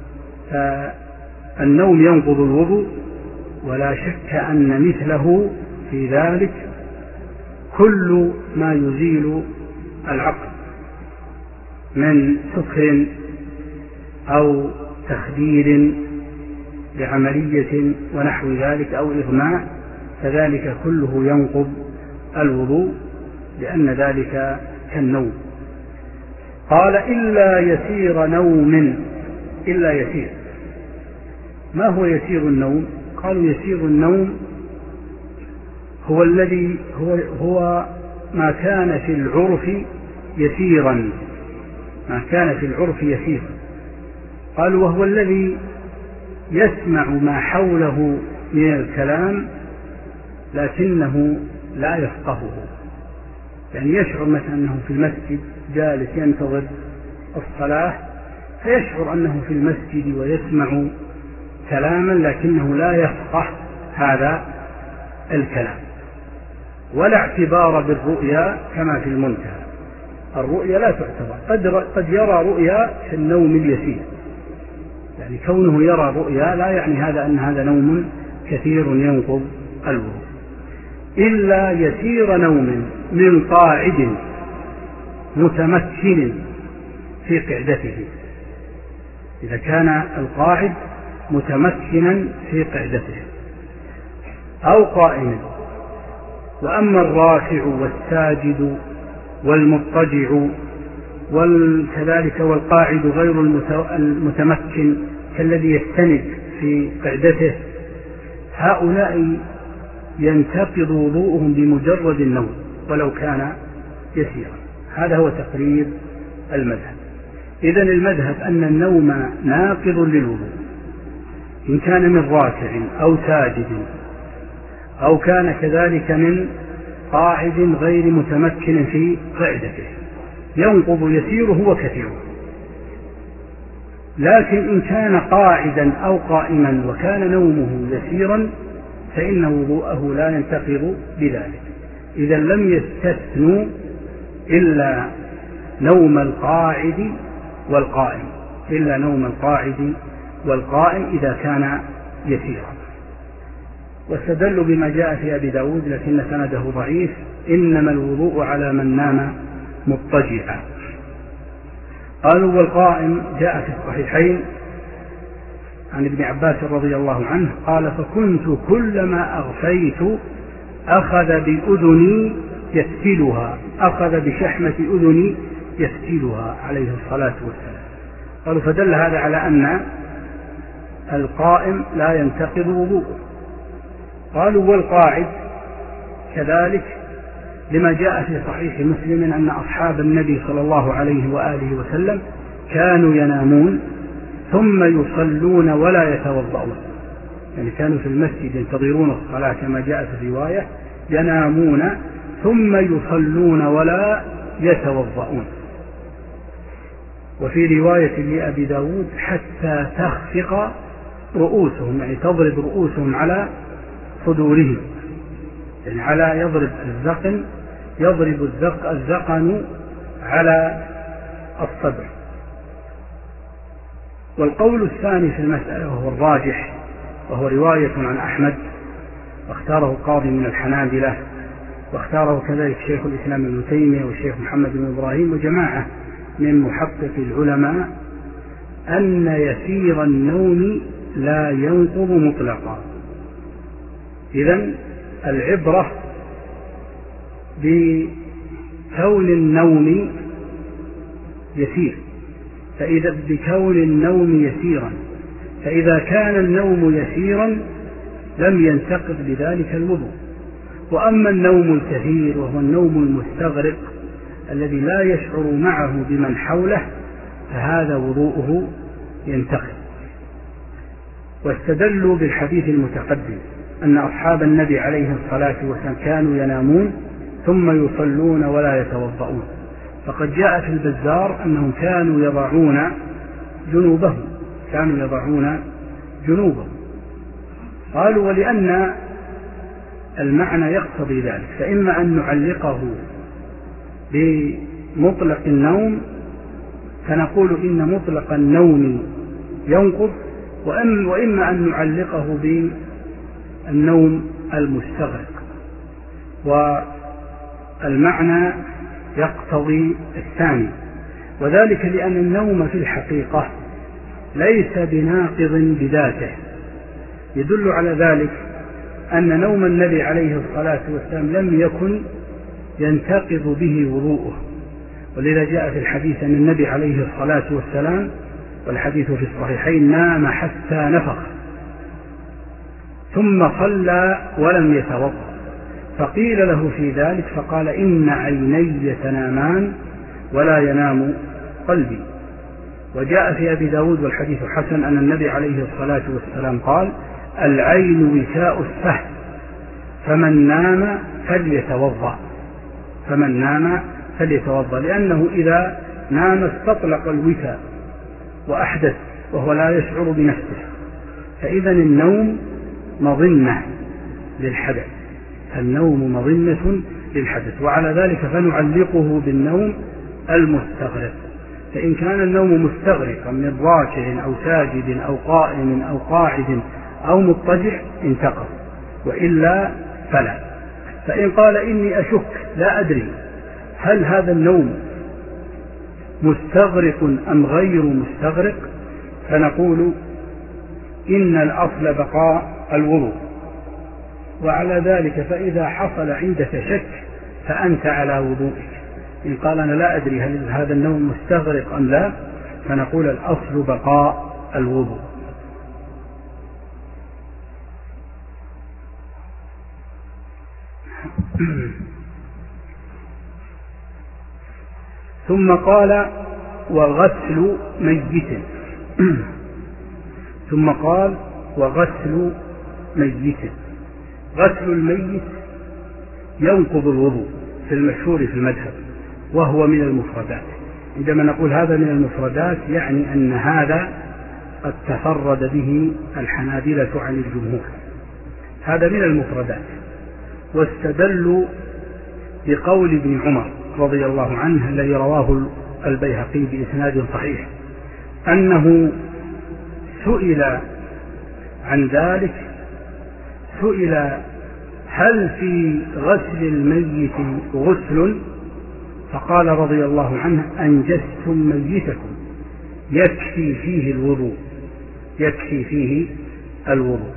فالنوم ينقض الوضوء، ولا شك أن مثله في ذلك كل ما يزيل العقل من سكر أو تخدير بعملية ونحو ذلك أو إغماء، فذلك كله ينقض الوضوء، لأن ذلك كالنوم. قال: إلا يسير نوم، إلا يسير. ما هو يسير النوم؟ قالوا: يسير النوم هو الذي هو, هو ما كان في العرف يسيرا، ما كان في العرف يسيرا. قالوا: وهو الذي يسمع ما حوله من الكلام لكنه لا يفقهه، يعني يشعر مثلا أنه في المسجد جالس ينتظر الصلاة، فيشعر أنه في المسجد ويسمع كلاما لكنه لا يفقه هذا الكلام. ولا اعتبار بالرؤيا كما في المنتهى، الرؤيا لا تعتبر. قد, قد يرى رؤيا في النوم اليسير، يعني كونه يرى رؤيا لا يعني هذا أن هذا نوم كثير ينقض الوضوء. إلا يسير نوم من قاعد متمكن في قعدته، إذا كان القاعد متمكنا في قعدته أو قائما. وأما الراكع والساجد والمضطجع وكذلك والقاعد غير المتمكن كالذي يستند في قعدته، هؤلاء ينتقض وضوءهم بمجرد النوم ولو كان يسيرا. هذا هو تقرير المذهب. إذن المذهب أن النوم ناقض للوضوء إن كان من راكع أو ساجد أو كان كذلك من قاعد غير متمكن في قعدته، ينقض يسيره وكثيره. لكن إن كان قاعدا أو قائما وكان نومه يسيرا فإن وضوءه لا ينتقض بذلك. إذا لم يستثنوا إلا نوم القاعد والقائم، إلا نوم القاعد والقائم إذا كان يسيرا. واستدلوا بما جاء في أبي داود لكن سنده ضعيف: إنما الوضوء على من نام مضطجعا. قالوا: والقائم جاء في الصحيحين عن ابن عباس رضي الله عنه قال: فكنت كلما أغفيت أخذ بأذني يفتلها، أخذ بشحمة أذني يفتلها عليه الصلاة والسلام. قالوا: فدل هذا على أن القائم لا ينتقض وضوءه. قالوا: والقاعد كذلك لما جاء في صحيح مسلم أن أصحاب النبي صلى الله عليه وآله وسلم كانوا ينامون ثم يصلون ولا يتوضؤون، يعني كانوا في المسجد ينتظرون الصلاة كما جاء في الرواية، ينامون ثم يصلون ولا يتوضؤون. وفي رواية لأبي داود: حتى تخفق رؤوسهم، يعني تضرب رؤوسهم على صدورهم، يعني على يضرب الزقن، يضرب الزق الزقن على الصدر. والقول الثاني في المسألة وهو الراجح، وهو رواية عن أحمد، واختاره قاضي من الحنابلة، واختاره كذلك شيخ الإسلام ابن تيمية والشيخ محمد بن إبراهيم وجماعة من محقق العلماء، أن يسير النوم لا ينقض مطلقا. إذن العبرة بكون النوم يسير، فإذا بكون النوم يسيرا، فإذا كان النوم يسيرا لم ينتقض بذلك الوضوء. وأما النوم الكثير وهو النوم المستغرق الذي لا يشعر معه بمن حوله فهذا وضوءه ينتقض. واستدلوا بالحديث المتقدم أن أصحاب النبي عليه الصلاة والسلام كانوا ينامون ثم يصلون ولا يتوضؤون، فقد جاء في البزار أنهم كانوا يضعون جنوبهم كانوا يضعون جنوبهم قالوا ولأن المعنى يقتضي ذلك فإما أن نعلقه بمطلق النوم فنقول إن مطلق النوم ينقض، وإما أن نعلقه بالنوم المستغرق، والمعنى يقتضي الثاني، وذلك لأن النوم في الحقيقة ليس بناقض بذاته. يدل على ذلك أن نوم النبي عليه الصلاة والسلام لم يكن ينتقض به وضوءه، ولذا جاء في الحديث أن النبي عليه الصلاة والسلام، والحديث في الصحيحين، نام حتى نفخ ثم صلى ولم يتوضأ، فقيل له في ذلك فقال إن عيني تنامان ولا ينام قلبي. وجاء في أبي داود والحديث حسن أن النبي عليه الصلاة والسلام قال العين وكاء السهم فمن نام فليتوضأ فمن نام فليتوضأ لأنه إذا نام استطلق الوكاء وأحدث وهو لا يشعر بنفسه، فإذا النوم مظنة للحدث النوم مظنة للحدث وعلى ذلك فنعلقه بالنوم المستغرق. فإن كان النوم مستغرقا من راكع أو ساجد أو قائم أو قاعد أو مضطجع انتقض، وإلا فلا. فإن قال إني أشك لا أدري هل هذا النوم مستغرق أم غير مستغرق، فنقول إن الأصل بقاء الوضوء. وعلى ذلك فإذا حصل عندك شك فأنت على وضوئك. إن قال أنا لا أدري هل هذا النوم مستغرق أم لا، فنقول الأصل بقاء الوضوء. ثم قال وغسل ميت ثم قال وغسل ميت غسل الميت ينقض الوضوء في المشهور في المذهب، وهو من المفردات. عندما نقول هذا من المفردات يعني أن هذا قد تفرد به الحنابلة عن الجمهور، هذا من المفردات. واستدلوا بقول ابن عمر رضي الله عنه الذي رواه البيهقي بإسناد صحيح أنه سئل عن ذلك، سئل هل في غسل الميت غسل؟ فقال رضي الله عنه أنجستم ميتكم يكفي فيه الوضوء يكفي فيه الوضوء.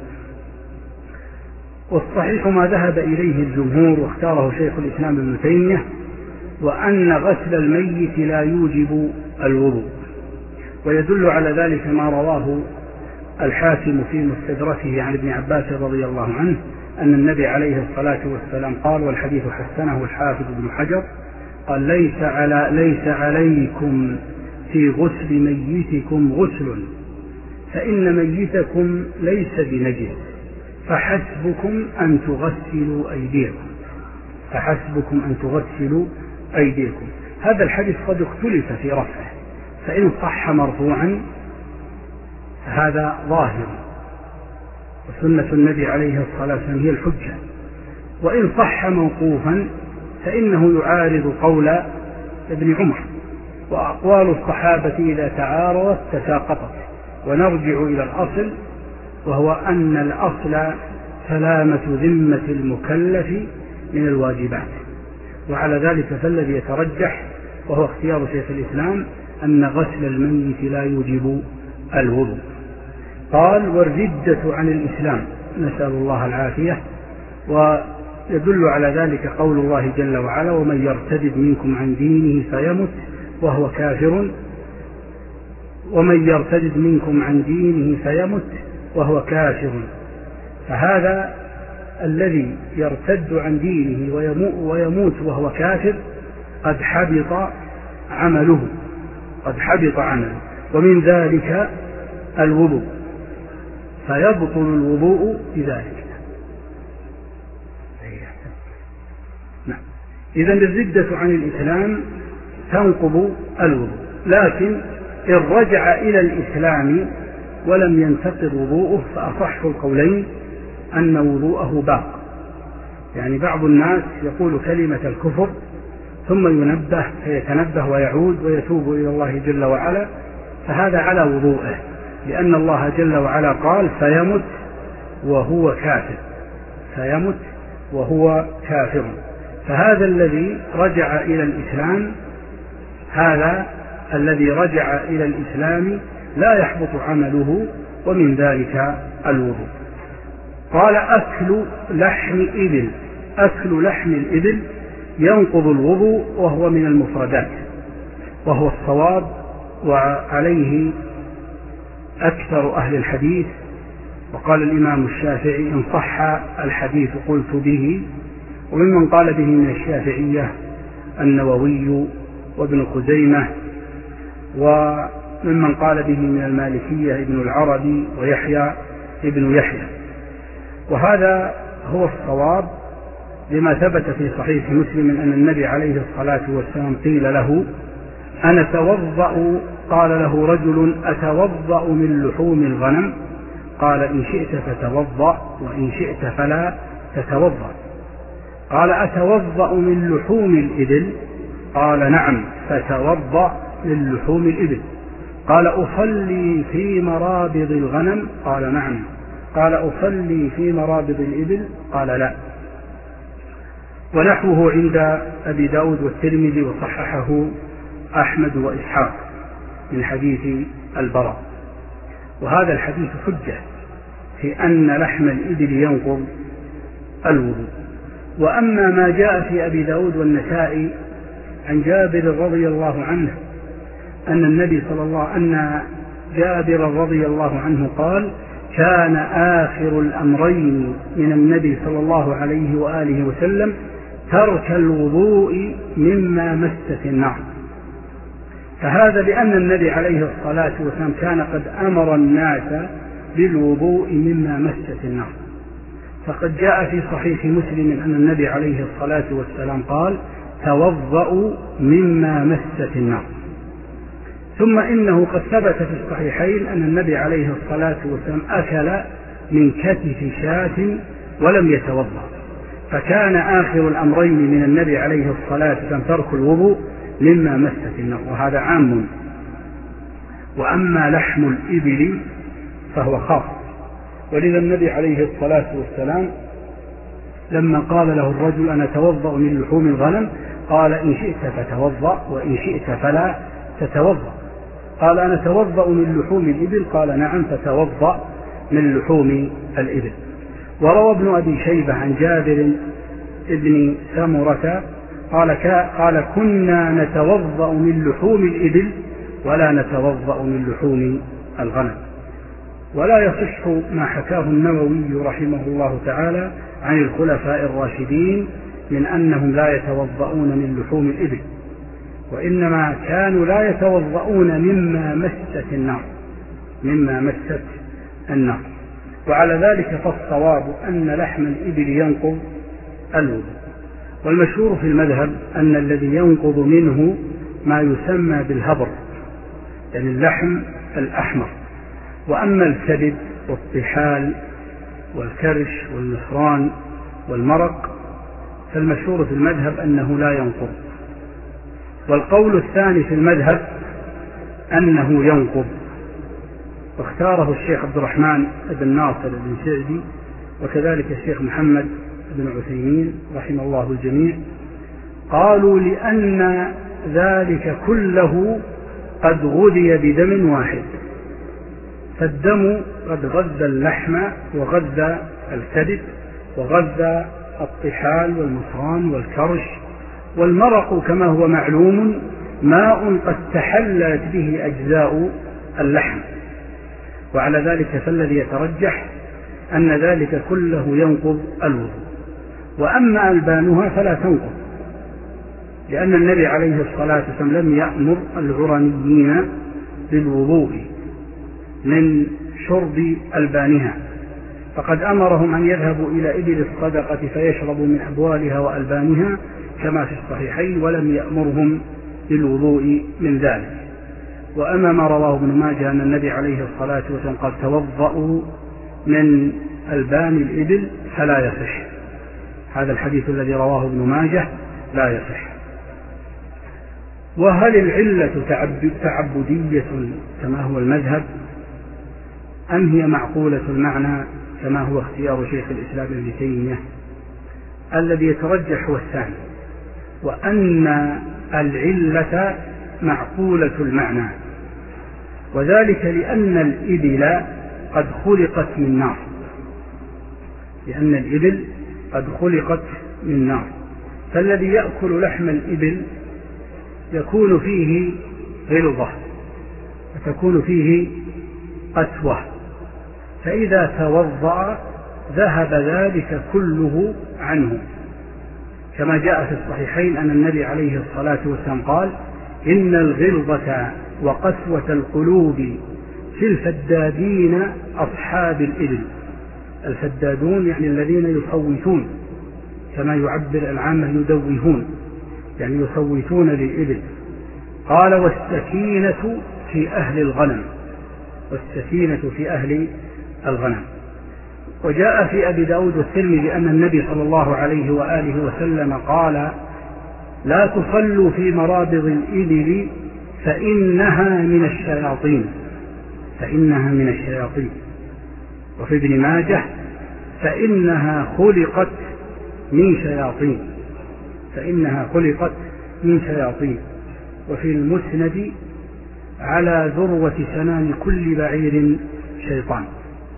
والصحيح ما ذهب إليه الجمهور واختاره شيخ الإسلام ابن تيمية، وأن غسل الميت لا يوجب الوضوء. ويدل على ذلك ما رواه الحاكم في مستدركه عن ابن عباس رضي الله عنه أن النبي عليه الصلاة والسلام قال، والحديث حسنه الحافظ ابن حجر، قال ليس, على ليس عليكم في غسل ميتكم غسل فإن ميتكم ليس بنجس فحسبكم أن تغسلوا أيديكم فحسبكم أن تغسلوا أيديكم. هذا الحديث قد اختلف في رفعه، فإن صح مرفوعا هذا ظاهر وسنة النبي عليه الصلاة والسلام هي الحجة، وإن صح موقوفا فإنه يعارض قول ابن عمر، وأقوال الصحابة إذا تعارضت تساقطت، ونرجع إلى الأصل، وهو أن الأصل سلامة ذمة المكلف من الواجبات. وعلى ذلك فالذي يترجح وهو اختيار شيخ الإسلام أن غسل الميت لا يوجب الوضوء. قال: والردة عن الإسلام، نسأل الله العافية. ويدل على ذلك قول الله جل وعلا: ومن يرتد منكم عن دينه فيمت وهو كافر ومن يرتد منكم عن دينه فيمت وهو كافر. فهذا الذي يرتد عن دينه ويموت وهو كافر قد حبط عمله قد حبط عمله ومن ذلك الوضوء، فيبطل الوضوء بذلك. نعم. إذن الردة عن الإسلام تنقض الوضوء، لكن إن رجع إلى الإسلام ولم ينتقض وضوءه فأصح القولين أن وضوءه باق. يعني بعض الناس يقول كلمة الكفر ثم ينبه فيتنبه ويعود ويتوب إلى الله جل وعلا، فهذا على وضوءه، لأن الله جل وعلا قال: فيمت وهو كافر فيمت وهو كافر. فهذا الذي رجع إلى الإسلام هذا الذي رجع إلى الإسلام لا يحبط عمله، ومن ذلك الوضوء. قال: أكل لحم إبل أكل لحم الإبل ينقض الوضوء، وهو من المفردات، وهو الصواب، وعليه أكثر أهل الحديث. وقال الإمام الشافعي: إن صح الحديث قلت به. وممن قال به من الشافعية النووي وابن خزيمة، وممن قال به من المالكية ابن العربي ويحيى ابن يحيى. وهذا هو الصواب لما ثبت في صحيح مسلم أن النبي عليه الصلاة والسلام قيل له: أنا أتوضأ قال له رجل: أتوضأ من لحوم الغنم؟ قال: إن شئت فتوضأ وإن شئت فلا تتوضأ. قال: أتوضأ من لحوم الإبل؟ قال: نعم، فتوضأ من لحوم الإبل. قال: أصلي في مرابض الغنم؟ قال: نعم. قال: أصلي في مرابض الإبل؟ قال: لا. ونحوه عند أبي داود والترمذي، وصححه أحمد وإسحاق من حديث البراء. وهذا الحديث حجة في أن لحم الإبل ينقض الوضوء. وأما ما جاء في أبي داود والنسائي عن جابر رضي الله عنه أن النبي صلى الله أن جابر رضي الله عنه قال: كان آخر الأمرين من النبي صلى الله عليه وآله وسلم ترك الوضوء مما مست النار. فهذا لأن النبي عليه الصلاة والسلام كان قد أمر الناس بالوضوء مما مست النار. فقد جاء في صحيح مسلم أن النبي عليه الصلاة والسلام قال: توضأوا مما مست النار. ثم إنه قد ثبت في الصحيحين أن النبي عليه الصلاة والسلام أكل من كتف شاة ولم يتوضأ. فكان آخر الأمرين من النبي عليه الصلاة والسلام ترك الوضوء مما مست النار، وهذا عام. وأما لحم الإبل فهو خاص. ولذا النبي عليه الصلاة والسلام لما قال له الرجل: أنا أتوضأ من لحوم الغنم؟ قال: إن شئت فتوضأ وإن شئت فلا تتوضأ. قال: أنا أتوضأ من لحوم الإبل؟ قال: نعم، فتوضأ من لحوم الإبل. وروى ابن أبي شيبة عن جابر ابن سمرة قال: قال كنا نتوضأ من لحوم الإبل ولا نتوضأ من لحوم الغنم. ولا يصح ما حكاه النووي رحمه الله تعالى عن الخلفاء الراشدين من أنهم لا يتوضؤون من لحوم الإبل، وإنما كانوا لا يتوضؤون مما مست النار مما مست النار. وعلى ذلك فالصواب أن لحم الإبل ينقض الوضوء. والمشهور في المذهب أن الذي ينقض منه ما يسمى بالهبر، يعني اللحم الأحمر. وأما الكبد والطحال والكرش والنصران والمرق فالمشهور في المذهب أنه لا ينقض. والقول الثاني في المذهب أنه ينقض. واختاره الشيخ عبد الرحمن بن ناصر بن سعدي وكذلك الشيخ محمد بن عثيمين رحمه الله الجميع. قالوا لأن ذلك كله قد غذي بدم واحد، فالدم قد غذى اللحم وغذى الكبد وغذى الطحال والمصران والكرش، والمرق كما هو معلوم ماء قد تحلت به أجزاء اللحم، وعلى ذلك فالذي يترجح أن ذلك كله ينقض الوضوء. وأما ألبانها فلا تنقض، لأن النبي عليه الصلاة والسلام لم يأمر العرنيين بالوضوء من شرب ألبانها، فقد أمرهم أن يذهبوا إلى إبل الصدقة فيشربوا من أبوالها وألبانها كما في الصحيحين، ولم يأمرهم بالوضوء من ذلك. وأما ما رواه ابن ماجه أن النبي عليه الصلاة والسلام قال توضأوا من ألبان الإبل فلا يصح، هذا الحديث الذي رواه ابن ماجه لا يصح. وهل العلة تعبدية كما هو المذهب أم هي معقولة المعنى كما هو اختيار شيخ الإسلام ابن تيمية؟ الذي يترجح هو الثاني، وأن العلة معقولة المعنى، وذلك لأن الإبل قد خلقت من نار، لأن الإبل قد خلقت من نار، فالذي يأكل لحم الإبل يكون فيه غلظة وتكون فيه قسوة، فإذا توضأ ذهب ذلك كله عنه، كما جاء في الصحيحين أن النبي عليه الصلاة والسلام قال إن الغلظة وقسوة القلوب في الفدادين أصحاب الإبل. الفدادون يعني الذين يصوتون، كما يعبر العامة يدوهون، يعني يصوتون للإبل. قال والسكينة في أهل الغنم، والسكينة في أهل الغنم. وجاء في أبي داود والترمذي أن النبي صلى الله عليه وآله وسلم قال لا تصلوا في مرابض الإبل فإنها من الشياطين، فإنها من الشياطين. وفي ابن ماجه فإنها خلقت من شياطين، فإنها خلقت من شياطين. وفي المسند على ذروة سنام كل بعير شيطان.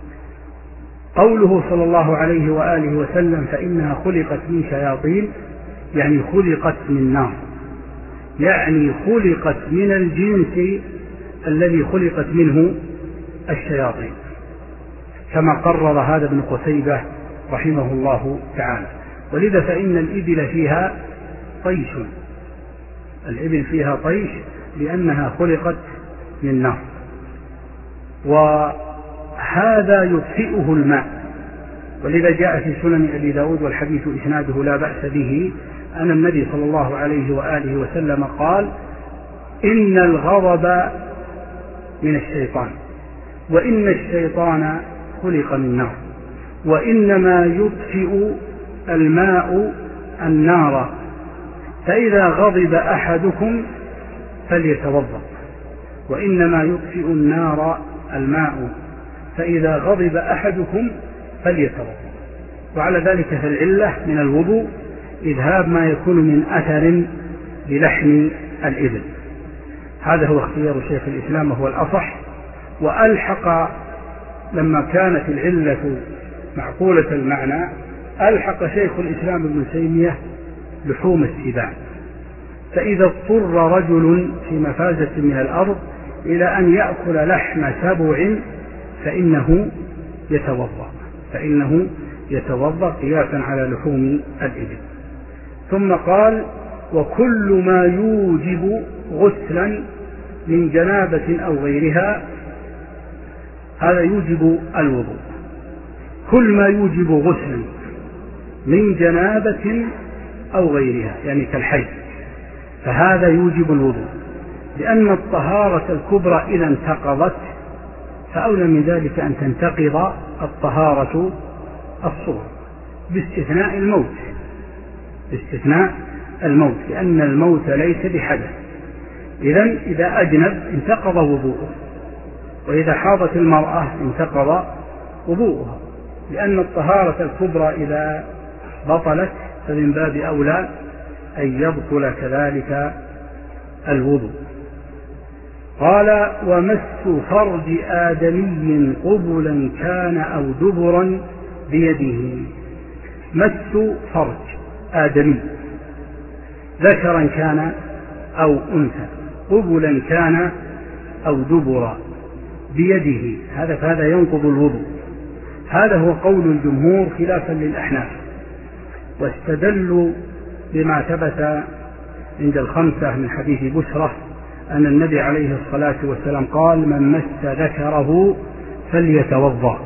قوله صلى الله عليه وآله وسلم فإنها خلقت من شياطين يعني خلقت من نار، يعني خلقت من الجنس الذي خلقت منه الشياطين، كما قرر هذا ابن قتيبة رحمه الله تعالى. ولذا فإن الإبل فيها طيش، الإبل فيها طيش لأنها خلقت من نار، وهذا يطفئه الماء. ولذا جاء في سنن أبي داود والحديث إسناده لا بأس به أن النبي صلى الله عليه وآله وسلم قال إن الغضب من الشيطان، وإن الشيطان خلق من نار، وإنما يطفئ الماء النار، فإذا غضب أحدكم فليتوضأ، وإنما يطفئ النار الماء، فإذا غضب أحدكم فليتوضأ. وعلى ذلك فالعلة من الوضوء إذهاب ما يكون من أثر بلحم الإبل. هذا هو اختيار شيخ الإسلام وهو الأصح. وألحق لما كانت العلة معقولة المعنى ألحق شيخ الإسلام ابن تيمية لحوم السباع، فإذا اضطر رجل في مفازة من الأرض إلى أن يأكل لحم سبع فإنه يتوضأ، فإنه يتوضأ قياسا على لحوم الإبل. ثم قال وكل ما يوجب غسلا من جنابة أو غيرها، هذا يوجب الوضوء. كل ما يوجب غسلا من جنابة أو غيرها يعني كالحيض، فهذا يوجب الوضوء، لأن الطهارة الكبرى إذا انتقضت فأولى من ذلك أن تنتقض الطهارة الصغرى باستثناء الموت، باستثناء الموت، لأن الموت ليس بحدث. إذن إذا أجنب انتقض وضوءه. وإذا حاضت المرأة انتقض وضوءها، لأن الطهارة الكبرى إذا بطلت فمن باب أولى أن يبطل كذلك الوضوء. قال: ومس فرج آدمي قبلا كان أو دبرا بيده. مس فرج آدمي ذكرا كان أو أنثى، قبلا كان أو دبرا بيده، هذا فهذا ينقض الوضوء. هذا هو قول الجمهور خلافا للأحناف، واستدلوا بما ثبت عند الخمسة من حديث بشرة أن النبي عليه الصلاة والسلام قال: من مس ذكره فليتوضأ.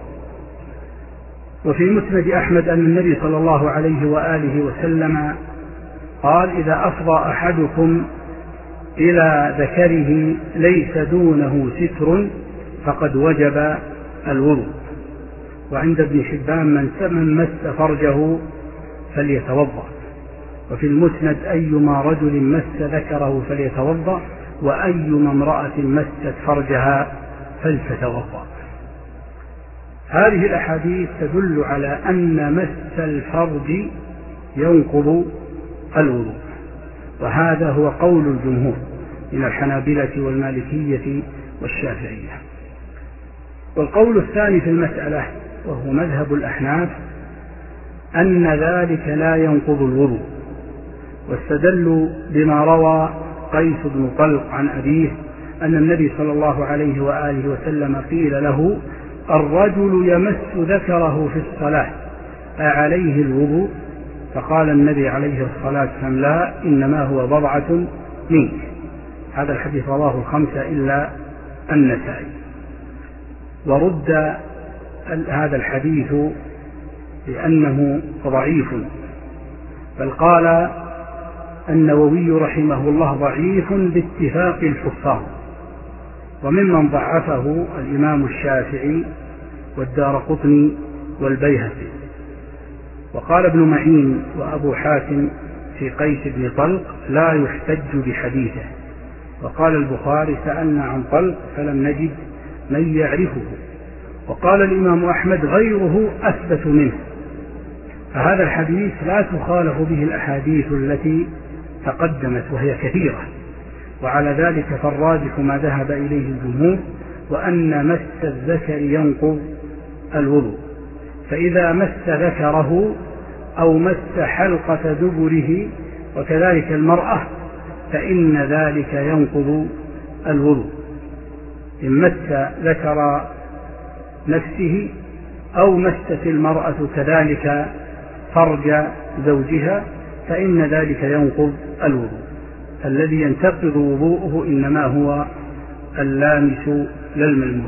وفي مسند أحمد أن النبي صلى الله عليه وآله وسلم قال: إذا أفضى أحدكم إلى ذكره ليس دونه ستر فقد وجب الوضوء. وعند ابن حبان: من مس فرجه فليتوضأ. وفي المسند: أيما رجل مس ذكره فليتوضأ، وأيما امرأة مست فرجها فلتتوضأ. هذه الأحاديث تدل على أن مس الفرج ينقض الوضوء، وهذا هو قول الجمهور من الحنابلة والمالكية والشافعية. والقول الثاني في المسألة وهو مذهب الأحناف أن ذلك لا ينقض الوضوء، واستدلوا بما روى قيس بن طلق عن أبيه أن النبي صلى الله عليه وآله وسلم قيل له: الرجل يمس ذكره في الصلاة أعليه الوضوء؟ فقال النبي عليه الصلاة والسلام: لا، إنما هو بضعة منك. هذا الحديث رواه الخمسة إلا النسائي. ورد هذا الحديث لأنه ضعيف، بل قال النووي رحمه الله: ضعيف باتفاق الحفاظ. وممن ضعفه الإمام الشافعي والدارقطني والبيهقي. وقال ابن معين وأبو حاتم في قيس بن طلق: لا يحتج بحديثه. وقال البخاري: سألنا عن طلق فلم نجد من يعرفه. وقال الإمام أحمد: غيره أثبت منه. فهذا الحديث لا تخالف به الأحاديث التي تقدمت وهي كثيرة. وعلى ذلك فالراجح ما ذهب إليه الجمهور، وأن مس الذكر ينقض الوضوء. فإذا مس ذكره أو مس حلقة دبره وكذلك المرأة فإن ذلك ينقض الوضوء. إن مس ذكر نفسه أو مست المرأة كذلك فرج زوجها فإن ذلك ينقض الوضوء. الذي ينتقض وضوءه إنما هو اللامس لا الملموس.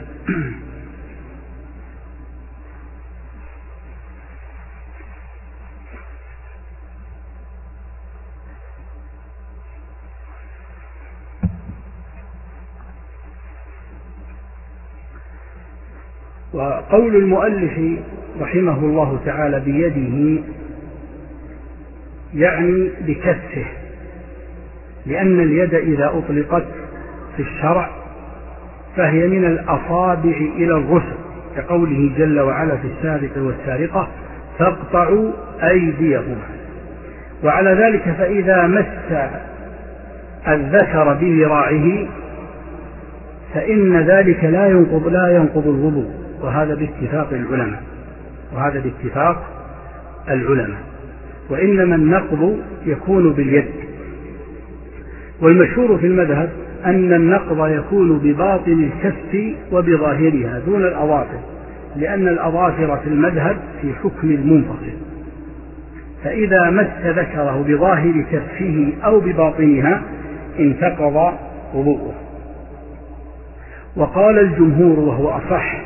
وقول المؤلف رحمه الله تعالى بيده يعني بكفه، لأن اليد إذا أطلقت في الشرع فهي من الأصابع إلى الرسل، كقوله جل وعلا في السارق والسارقة: فاقطعوا أيديهما. وعلى ذلك فإذا مس الذكر بذراعه فإن ذلك لا ينقض لا ينقض الوضوء، وهذا باتفاق العلماء وهذا باتفاق العلماء وإنما النقض يكون باليد. والمشهور في المذهب أن النقض يكون بباطن الكف وبظاهرها دون الأظافر، لأن الأظافر في المذهب في حكم المنفصل. فإذا مس ذكره بظاهر كفه أو بباطنها انتقض وضوءه. وقال الجمهور وهو أصح: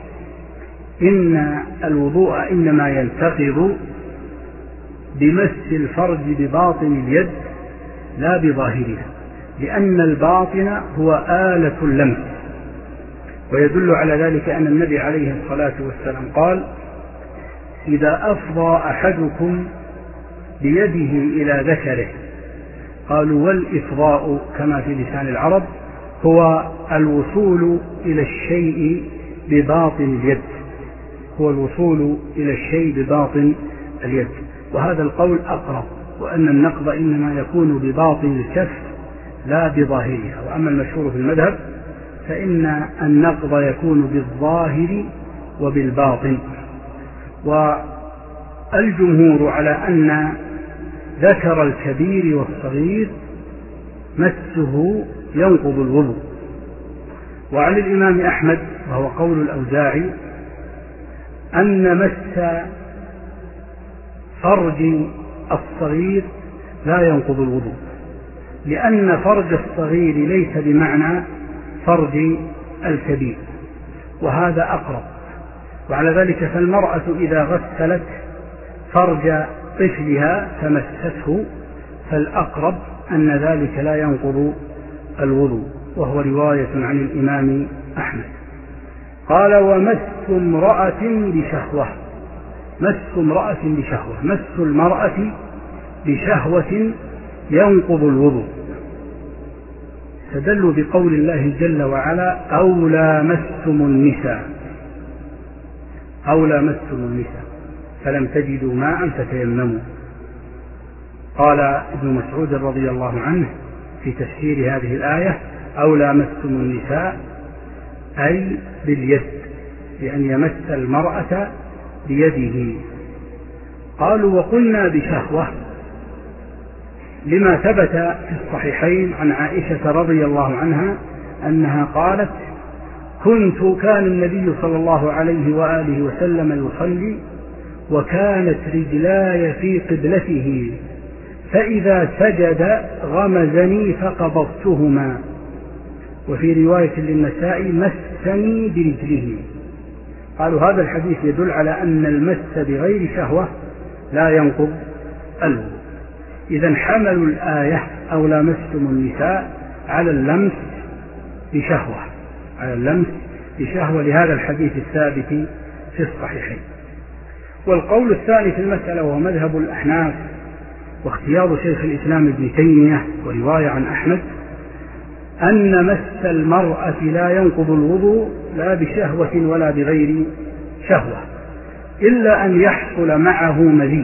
إن الوضوء إنما ينتقض بمس الفرج بباطن اليد لا بظاهرها، لأن الباطن هو آلة اللمس. ويدل على ذلك أن النبي عليه الصلاة والسلام قال: إذا أفضى أحدكم بيده إلى ذكره، قالوا: والإفضاء كما في لسان العرب هو الوصول إلى الشيء بباطن اليد، هو الوصول إلى الشيء بباطن اليد، وهذا القول أقرب، وأن النقض إنما يكون بباطن الكف لا بظاهرها. وأما المشهور في المذهب فإن النقض يكون بالظاهر وبالباطن. والجمهور على أن ذكر الكبير والصغير مسه ينقض الوضوء. وعن الإمام أحمد وهو قول الأوزاعي أن مس فرج الصغير لا ينقض الوضوء، لأن فرج الصغير ليس بمعنى فرج الكبير، وهذا أقرب. وعلى ذلك فالمرأة إذا غسلت فرج طفلها فمسته فالأقرب أن ذلك لا ينقض الوضوء، وهو رواية عن الإمام أحمد. قال ومس امرأة بشهوة، مس امرأة بشهوة، مس المرأة بشهوة ينقض الوضوء، استدلوا بقول الله جل وعلا أو لامستم النساء، أو لامستم النساء فلم تجدوا ماء فتيمموا. قال ابن مسعود رضي الله عنه في تفسير هذه الآية أو لامستم النساء أي باليد، لأن يمس المرأة بيده. قالوا وقلنا بشهوة لما ثبت في الصحيحين عن عائشة رضي الله عنها أنها قالت كنت كان النبي صلى الله عليه وآله وسلم يصلي وكانت رجلاي في قبلته فإذا سجد غمزني فقبضتهما. وفي رواية للنساء مسني برجله. قالوا هذا الحديث يدل على أن المس بغير شهوة لا ينقض الوضوء. إذا حملوا الآية أو لامستم النساء على اللمس بشهوة، على اللمس بشهوة لهذا الحديث الثابت في الصحيحين. والقول الثاني في المسألة وهو مذهب الأحناف واختيار شيخ الإسلام ابن تيمية ورواية عن أحمد أن مس المرأة لا ينقض الوضوء لا بشهوة ولا بغير شهوة إلا أن يحصل معه مذي،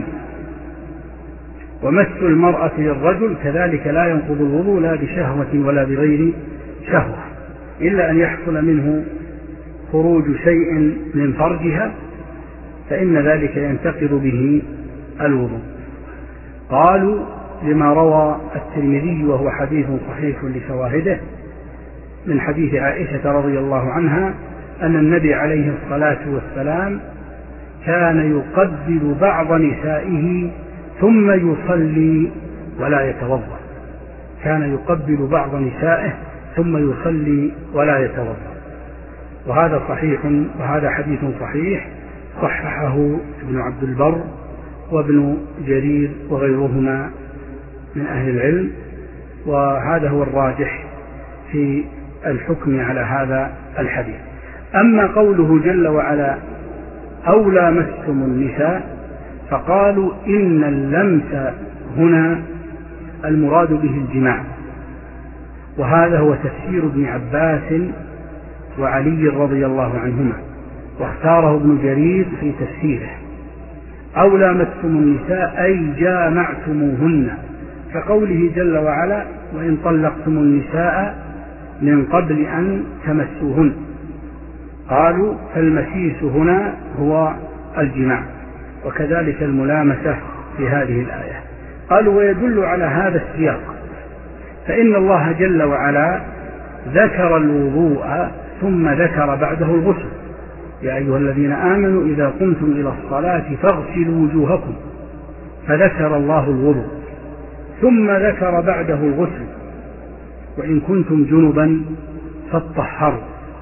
ومس المرأة للرجل كذلك لا ينقض الوضوء لا بشهوة ولا بغير شهوة إلا أن يحصل منه خروج شيء من فرجها فإن ذلك ينتقض به الوضوء. قالوا لما روى الترمذي وهو حديث صحيح لشواهده من حديث عائشة رضي الله عنها أن النبي عليه الصلاة والسلام كان يقبل بعض نسائه ثم يصلي ولا يتوضأ، كان يقبل بعض نسائه ثم يصلي ولا يتوضأ. وهذا صحيح، وهذا حديث صحيح صححه ابن عبد البر وابن جرير وغيرهما من أهل العلم، وهذا هو الراجح في الحكم على هذا الحديث. أما قوله جل وعلا أو لامستم النساء فقالوا إن اللمس هنا المراد به الجماع، وهذا هو تفسير ابن عباس وعلي رضي الله عنهما، واختاره ابن جرير في تفسيره أو لامستم النساء أي جامعتموهن، كقوله جل وعلا وإن طلقتم النساء من قبل أن تمسوهن. قالوا فالمسيس هنا هو الجماع، وكذلك الملامسة في هذه الآية. قالوا ويدل على هذا السياق فإن الله جل وعلا ذكر الوضوء ثم ذكر بعده الغسل، يا أيها الذين آمنوا إذا قمتم إلى الصلاة فاغسلوا وجوهكم، فذكر الله الوضوء ثم ذكر بعده الغسل وإن كنتم جنبا فاطهروا،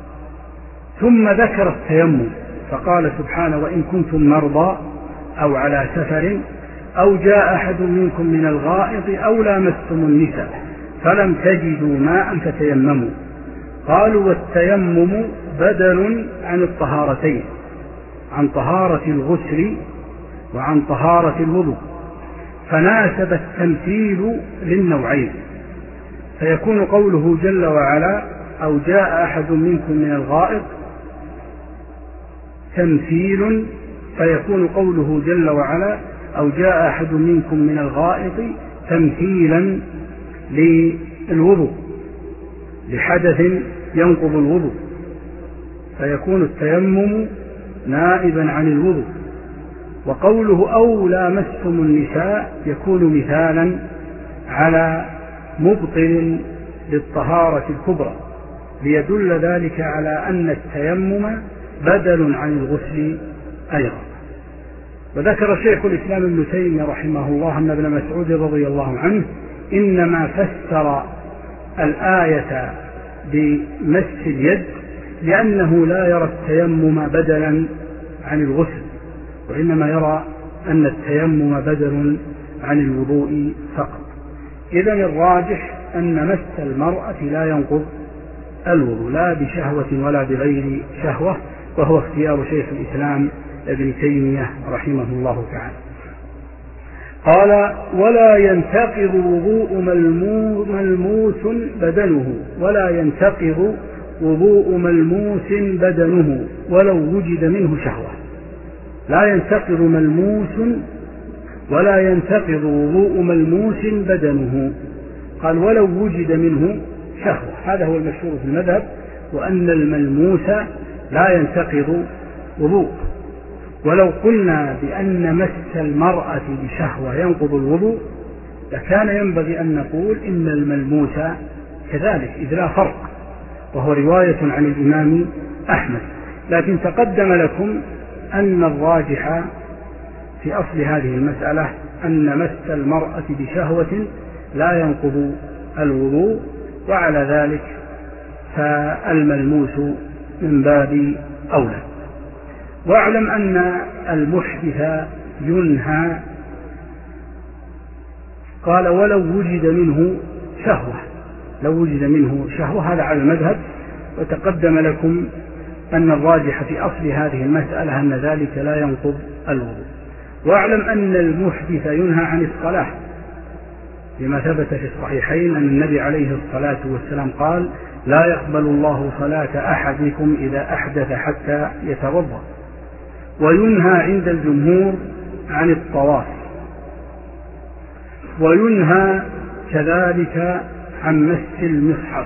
ثم ذكر التيمم فقال سبحانه وإن كنتم مرضى أو على سفر أو جاء أحد منكم من الغائط أو لامستم النساء فلم تجدوا ماء فتيمموا. قالوا والتيمم بدل عن الطهارتين، عن طهارة الغسل وعن طهارة الوضوء، فناسب التمثيل للنوعين، فيكون قوله جل وعلا أو جاء أحد منكم من الغائط تمثيل، فيكون قوله جل وعلا أو جاء أحد منكم من الغائط تمثيلا للوضوء، لحدث ينقض الوضوء، فيكون التيمم نائبا عن الوضوء. وقوله أو لامستم النساء يكون مثالا على مبطل للطهارة الكبرى، ليدل ذلك على أن التيمم بدل عن الغسل أيضا. وذكر شيخ الإسلام ابن تيمية رحمه الله أن ابن مسعود رضي الله عنه إنما فسر الآية بمس اليد لأنه لا يرى التيمم بدلا عن الغسل، وإنما يرى أن التيمم بدل عن الوضوء فقط. إذن الراجح أن مس المرأة لا ينقض الوضوء لا بشهوة ولا بغير شهوة، وهو اختيار شيخ الإسلام ابن تيمية رحمه الله تعالى. قال ولا ينتقض وضوء ملموس بدنه ولا ينتقض وضوء ملموس بدنه ولو وجد منه شهوة. لا ينتقض ملموس ولا ينتقض وضوء ملموس بدنه، قال ولو وجد منه شهوة. هذا هو المشهور في المذهب، وأن الملموس لا ينتقض وضوء. ولو قلنا بأن مس المرأة بشهوة ينقض الوضوء لكان ينبغي أن نقول إن الملموس كذلك، إذ لا فرق، وهو رواية عن الإمام أحمد. لكن تقدم لكم أن الراجح في أصل هذه المسألة أن مس المرأة بشهوة لا ينقض الوضوء، وعلى ذلك فالملموس من باب أولى. واعلم أن المحدث ينهى، قال ولو وجد منه شهوة، لو وجد منه شهوة، هذا على المذهب. وتقدم لكم أن الراجح في أصل هذه المسألة أن ذلك لا ينقض الوضوء. واعلم أن المحدث ينهى عن الصلاة، لما ثبت في الصحيحين أن النبي عليه الصلاة والسلام قال لا يقبل الله صلاة أحدكم إذا أحدث حتى يتوضأ. وينهى عند الجمهور عن الطواف، وينهى كذلك عن مس المصحف.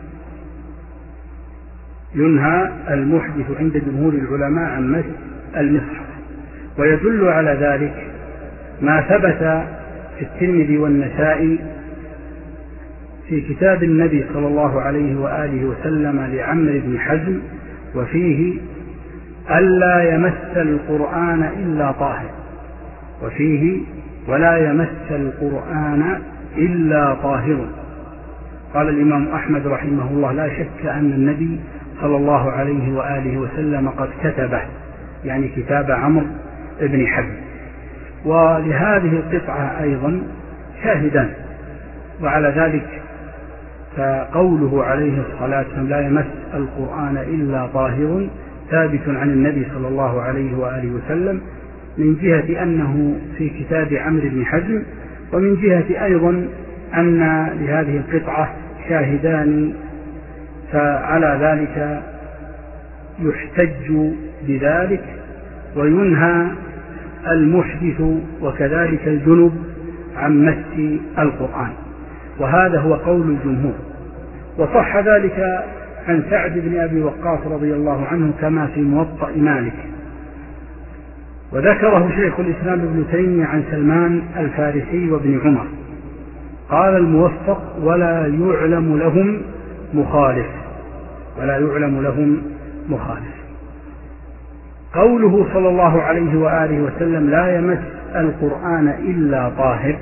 ينهى المحدث عند جمهور العلماء عن مس المصحف. ويدل على ذلك ما ثبت في الترمذي والنسائي في كتاب النبي صلى الله عليه وآله وسلم لعمرو بن حزم، وفيه ألا يمس القرآن إلا طاهر، وفيه ولا يمس القرآن إلا طاهر. قال الإمام أحمد رحمه الله لا شك أن النبي صلى الله عليه وآله وسلم قد كتبه، يعني كتاب عمرو بن حزم. ولهذه القطعة أيضا شاهدان، وعلى ذلك فقوله عليه الصلاة والسلام لا يمس القرآن إلا طاهر ثابت عن النبي صلى الله عليه وآله وسلم، من جهة أنه في كتاب عمرو بن حزم، ومن جهة أيضا أن لهذه القطعة شاهدان، فعلى ذلك يحتج بذلك. وينهى المحدث وكذلك الجنب عن مس القرآن، وهذا هو قول الجمهور. وصح ذلك عن سعد بن أبي وقاص رضي الله عنه كما في موطأ مالك. وذكره شيخ الإسلام ابن تيمية عن سلمان الفارسي وابن عمر. قال الموفق ولا يعلم لهم مخالف، ولا يعلم لهم مخالف. قوله صلى الله عليه وآله وسلم لا يمس القرآن إلا طاهر،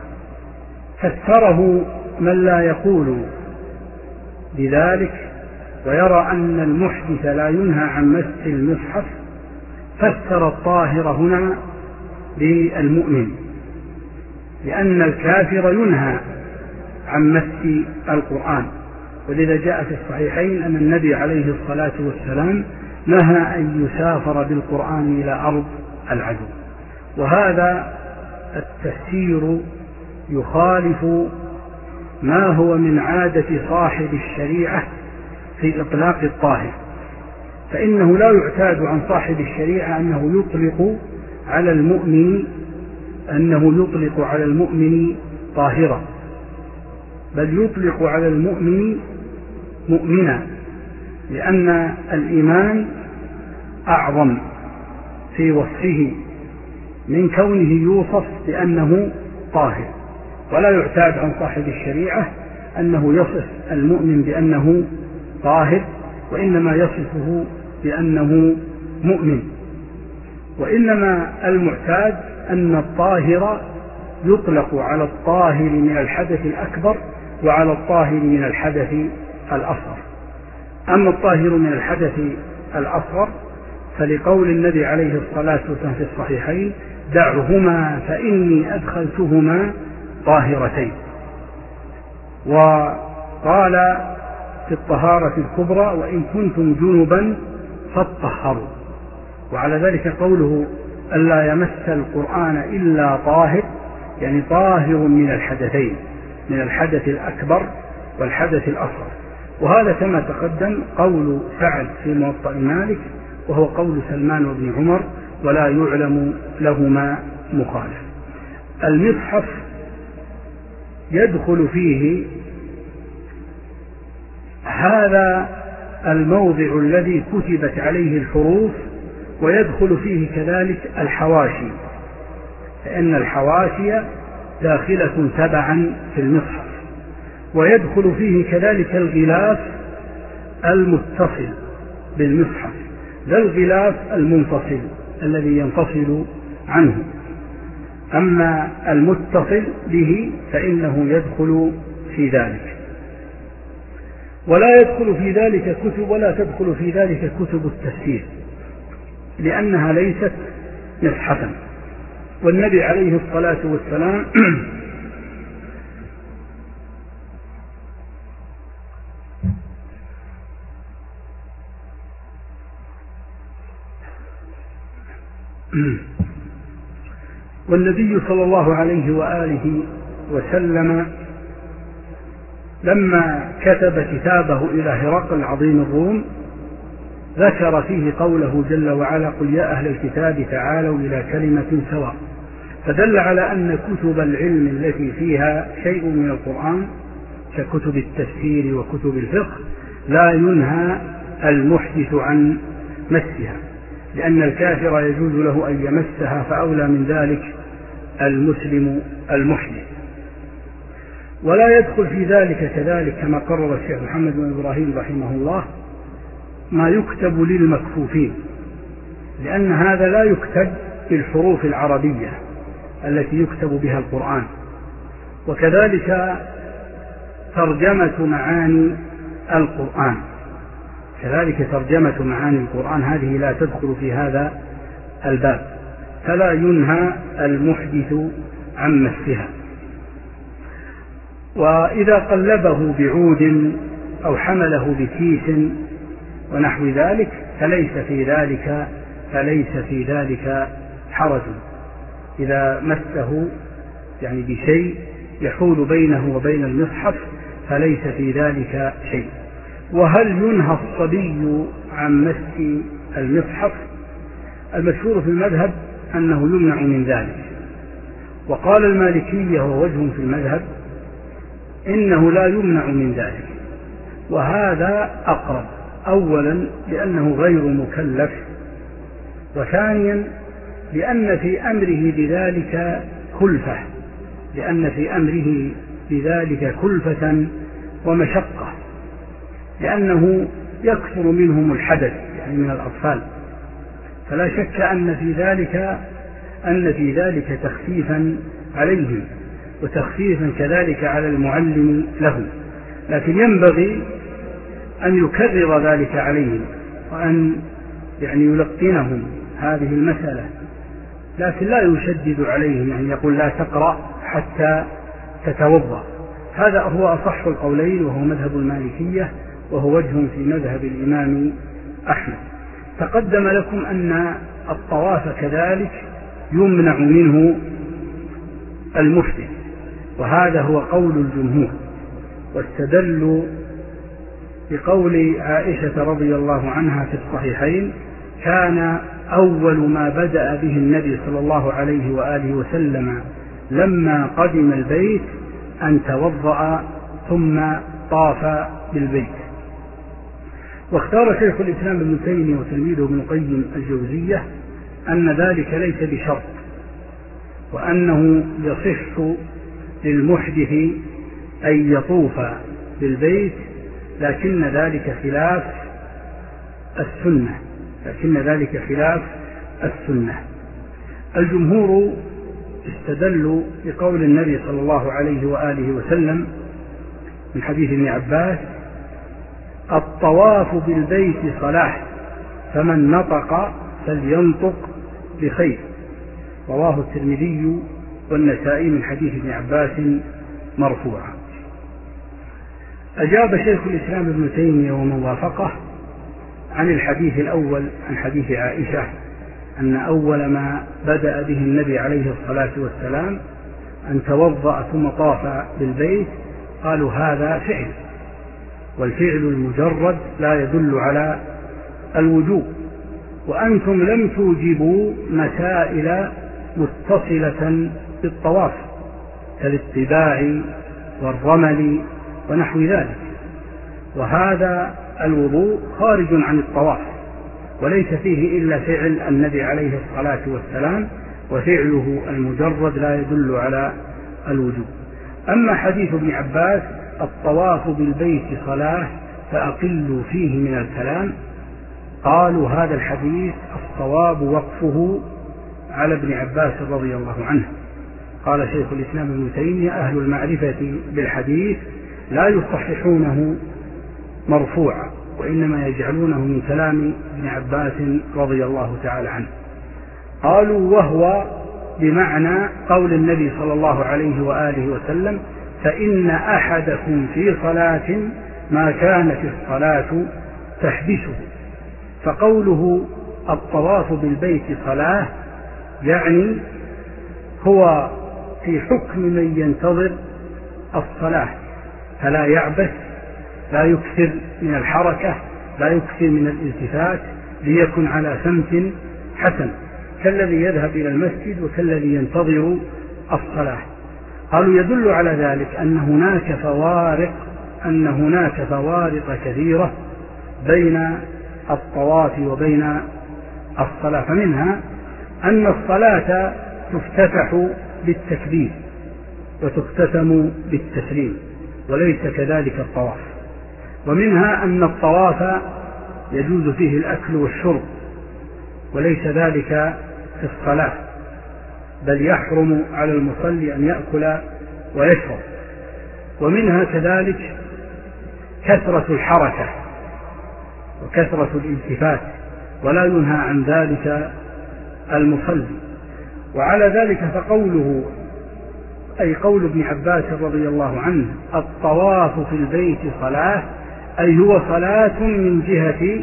فسره من لا يقول بذلك ويرى أن المحدث لا ينهى عن مس المصحف، فسر الطاهر هنا بالمؤمن، لأن الكافر ينهى عن مس القرآن. ولذا جاء في الصحيحين أن النبي عليه الصلاة والسلام نهى أن يسافر بالقرآن إلى أرض العدو. وهذا التفسير يخالف ما هو من عادة صاحب الشريعة في إطلاق الطاهر، فإنه لا يعتاد عن صاحب الشريعة أنه يطلق على المؤمن أنه يطلق على المؤمن طاهرا، بل يطلق على المؤمن مؤمنا، لأن الإيمان أعظم في وصفه من كونه يوصف بأنه طاهر. ولا يعتاد عن صاحب الشريعة أنه يصف المؤمن بأنه طاهر، وإنما يصفه بأنه مؤمن. وإنما المعتاد أن الطاهر يطلق على الطاهر من الحدث الأكبر وعلى الطاهر من الحدث الأصغر. أما الطاهر من الحدث الأصغر فلقول النبي عليه الصلاة والسلام في الصحيحين: دعهما فإني أدخلتهما طاهرتين. وقال في الطهارة الكبرى: وإن كنتم جنبا فاطهروا. وعلى ذلك قوله: ألا يمس القرآن إلا طاهر، يعني طاهر من الحدثين، من الحدث الأكبر والحدث الأصغر. وهذا كما تقدم قول سعد في موطأ مالك، وهو قول سلمان بن عمر، ولا يعلم لهما مخالف. المصحف يدخل فيه هذا الموضع الذي كتبت عليه الحروف، ويدخل فيه كذلك الحواشي، فإن الحواشي داخلة تبعا في المصحف. ويدخل فيه كذلك الغلاف المتصل بالمصحف، لا الغلاف المنفصل الذي ينفصل عنه. أما المتصل به فإنه يدخل في ذلك. ولا يدخل في ذلك كتب ولا تدخل في ذلك كتب التفسير، لأنها ليست مصحفا. والنبي عليه الصلاة والسلام والنبي صلى الله عليه وآله وسلم لما كتب كتابه إلى هرقل عظيم الروم ذكر فيه قوله جل وعلا: قل يا أهل الكتاب تعالوا إلى كلمة سواء. فدل على أن كتب العلم التي فيها شيء من القرآن ككتب التفسير وكتب الفقه لا ينهى المحدث عن مسها، لأن الكافر يجوز له أن يمسها، فأولى من ذلك المسلم المحدث. ولا يدخل في ذلك كذلك كما قرر الشيخ محمد بن إبراهيم رحمه الله ما يكتب للمكفوفين، لأن هذا لا يكتب بالحروف العربية التي يكتب بها القرآن. وكذلك ترجمة معاني القرآن، كذلك ترجمة معاني القرآن هذه لا تدخل في هذا الباب، فلا ينهى المحدث عن مسها. وإذا قلبه بعود أو حمله بكيس ونحو ذلك فليس في ذلك فليس في ذلك حرج، إذا مسه يعني بشيء يحول بينه وبين المصحف فليس في ذلك شيء. وهل ينهى الصبي عن مس المصحف؟ المشهور في المذهب أنه يمنع من ذلك. وقال المالكية ووجه في المذهب إنه لا يمنع من ذلك، وهذا أقرب، أولا لأنه غير مكلف، وثانيا لأن في أمره بذلك كلفة لأن في أمره بذلك كلفة ومشقة، لأنه يكثر منهم الحدث يعني من الأطفال، فلا شك أن في ذلك أن في ذلك تخفيفا عليهم وتخفيفا كذلك على المعلم لهم، لكن ينبغي أن يكرر ذلك عليهم وأن يعني يلقنهم هذه المسألة، لكن لا يشدد عليهم يعني يقول لا تقرأ حتى تتوضأ. هذا هو أصح القولين وهو مذهب المالكية وهو وجه في مذهب الإمام أحمد. تقدم لكم أن الطواف كذلك يمنع منه المحدث، وهذا هو قول الجمهور، واستدلوا بقول عائشة رضي الله عنها في الصحيحين: كان أول ما بدأ به النبي صلى الله عليه وآله وسلم لما قدم البيت أن توضأ ثم طاف بالبيت. واختار شيخ الإسلام ابن تيمية وتلميذه ابن القيم الجوزية أن ذلك ليس بشرط، وأنه يصح للمحدث أن يطوف بالبيت، لكن ذلك خلاف السنة لكن ذلك خلاف السنة. الجمهور استدلوا بقول النبي صلى الله عليه وآله وسلم من حديث ابن عباس: الطواف بالبيت صلاة، فمن نطق فلينطق بخير. رواه الترمذي والنسائي من حديث ابن عباس مرفوعا. أجاب شيخ الإسلام ابن تيمية ومن وافقه عن الحديث الأول عن حديث عائشة أن أول ما بدأ به النبي عليه الصلاة والسلام أن توضأ ثم طاف بالبيت. قالوا هذا فعل، والفعل المجرد لا يدل على الوجوب، وأنتم لم توجبوا مسائل متصلة بالطواف كالاتباع والرمل ونحو ذلك، وهذا الوضوء خارج عن الطواف وليس فيه إلا فعل النبي عليه الصلاة والسلام، وفعله المجرد لا يدل على الوجوب. أما حديث ابن عباس: الطواف بالبيت صلاة فأقلوا فيه من الكلام، قالوا هذا الحديث الصواب وقفه على ابن عباس رضي الله عنه. قال شيخ الإسلام ابن تيمية: أهل المعرفة بالحديث لا يصححونه مرفوعا، وإنما يجعلونه من كلام ابن عباس رضي الله تعالى عنه. قالوا وهو بمعنى قول النبي صلى الله عليه وآله وسلم: فإن أحدكم في صلاة ما كانت الصلاة تحبسه. فقوله الطواف بالبيت صلاة يعني هو في حكم من ينتظر الصلاة، فلا يعبث، لا يكثر من الحركة، لا يكثر من الالتفات، ليكن على سمت حسن كالذي يذهب إلى المسجد وكالذي ينتظر الصلاة. قالوا يدل على ذلك أن هناك فوارق أن هناك فوارق كثيرة بين الطواف وبين الصلاة، فمنها أن الصلاة تفتتح بالتكبير وتختتم بالتسليم وليس كذلك الطواف، ومنها أن الطواف يجوز فيه الأكل والشرب وليس ذلك في الصلاة، بل يحرم على المصلي أن يأكل ويشرب، ومنها كذلك كثرة الحركة وكثرة الالتفات، ولا ينهى عن ذلك المصلي. وعلى ذلك فقوله أي قول ابن عباس رضي الله عنه: الطواف في البيت صلاة، أي هو صلاة من جهة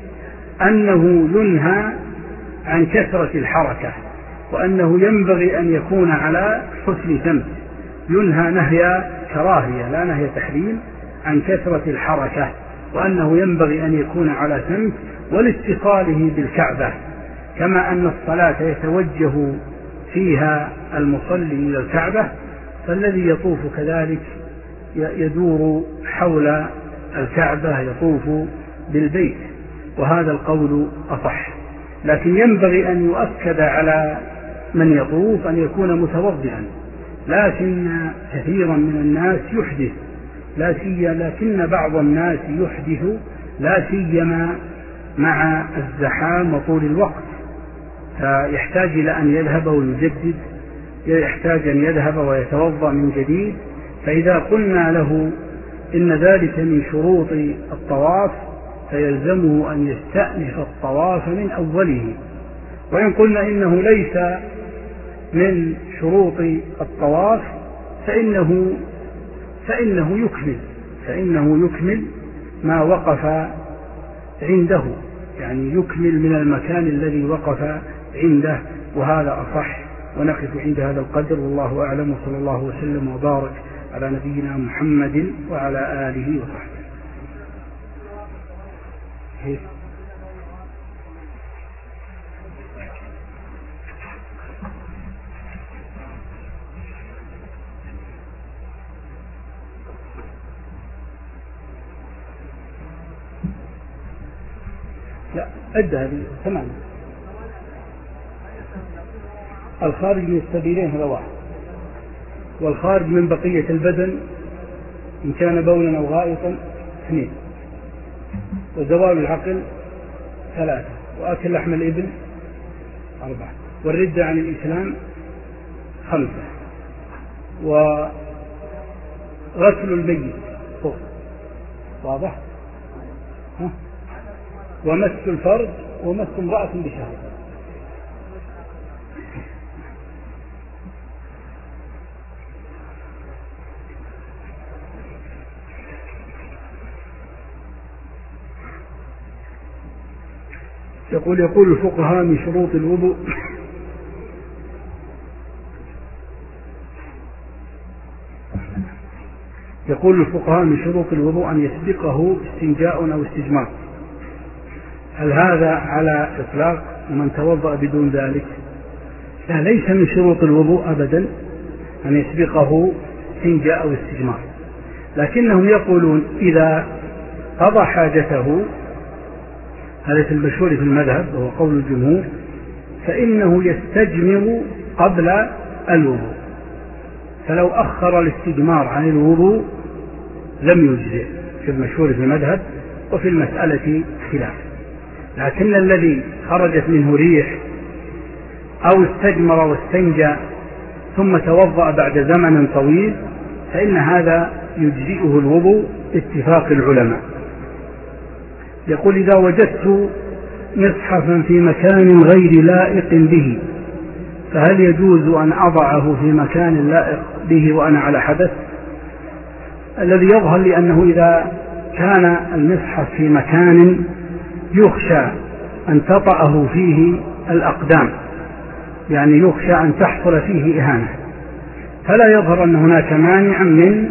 أنه ينهى عن كثرة الحركة، وأنه ينبغي أن يكون على حسن سمت، ينهى نهي كراهية لا نهي تحريم عن كثرة الحركة، وأنه ينبغي أن يكون على سمت ولاتصاله بالكعبة، كما أن الصلاة يتوجه فيها المصلي إلى الكعبة، فالذي يطوف كذلك يدور حول الكعبة، يطوف بالبيت، وهذا القول أصح. لكن ينبغي أن يؤكد على من يطوف أن يكون متوضئا، لكن كثيرا من الناس يحدث لا سيما لكن بعض الناس يحدث لا سيما مع الزحام وطول الوقت، فيحتاج إلى أن يذهب ويجدد، يحتاج أن يذهب ويتوضأ من جديد. فإذا قلنا له إن ذلك من شروط الطواف فيلزمه أن يستأنف الطواف من أوله، وإن قلنا إنه ليس من شروط الطواف فإنه فإنه يكمل فإنه يكمل ما وقف عنده، يعني يكمل من المكان الذي وقف عنده، وهذا أصح. ونقف عند هذا القدر، والله أعلم، وصلى الله وسلم وبارك على نبينا محمد وعلى آله وصحبه. كيف؟ لا أدى هذه ثمانية. الخارج من السبيلين هذا واحد، والخارج من بقية البدن إن كان بولا أو غائطا اثنين، وزوال العقل ثلاثة، وأكل لحم الإبل أربعة، والردة عن الإسلام خمسة، وغسل الميت صفر. واضح؟ ها؟ ومس الفرج ومس امرأة بشهوة. يقول يقول الفقهاء من شروط الوضوء يقول الفقهاء من شروط الوضوء أن يسبقه استنجاء أو استجمار. هل هذا على إطلاق ومن توضأ بدون ذلك؟ لا، ليس من شروط الوضوء أبدا أن يسبقه استنجاء أو استجمار، لكنهم يقولون إذا قضى حاجته، هذا في المشهور في المذهب وهو قول الجمهور، فإنه يستجمر قبل الوضوء، فلو أخر الاستجمار عن الوضوء لم يجزئ في المشهور في المذهب، وفي المسألة خلاف. لكن الذي خرجت منه ريح أو استجمر واستنجى ثم توضأ بعد زمن طويل فإن هذا يجزئه الوضوء اتفاق العلماء. يقول إذا وجدت مصحفا في مكان غير لائق به فهل يجوز أن أضعه في مكان لائق به وأنا على حدث؟ الذي يظهر لأنه إذا كان المصحف في مكان يخشى أن تطأه فيه الأقدام، يعني يخشى أن تحصل فيه إهانة، فلا يظهر أن هناك مانع من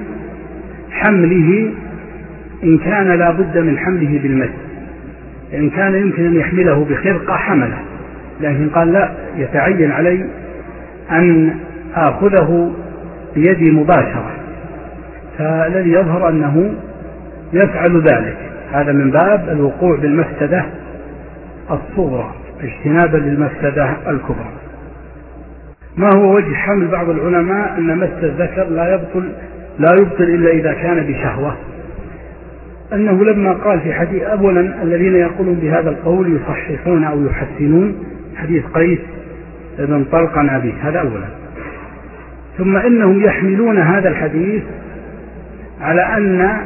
حمله إن كان لا بد من حمله بالمس. إن كان يمكن أن يحمله بخرقة حمله، لكن قال لا، يتعين علي أن آخذه بيدي مباشرة، فالذي يظهر أنه يفعل ذلك. هذا من باب الوقوع بالمفسدة الصغرى اجتنابا للمفسدة الكبرى. ما هو وجه حمل بعض العلماء أن مس الذكر لا يبطل لا يبطل إلا إذا كان بشهوة؟ أنه لما قال في حديث، أولا الذين يقولون بهذا القول يصححون أو يحسنون حديث قيس بن طلق عن أبيه، هذا أولا. ثم إنهم يحملون هذا الحديث على أن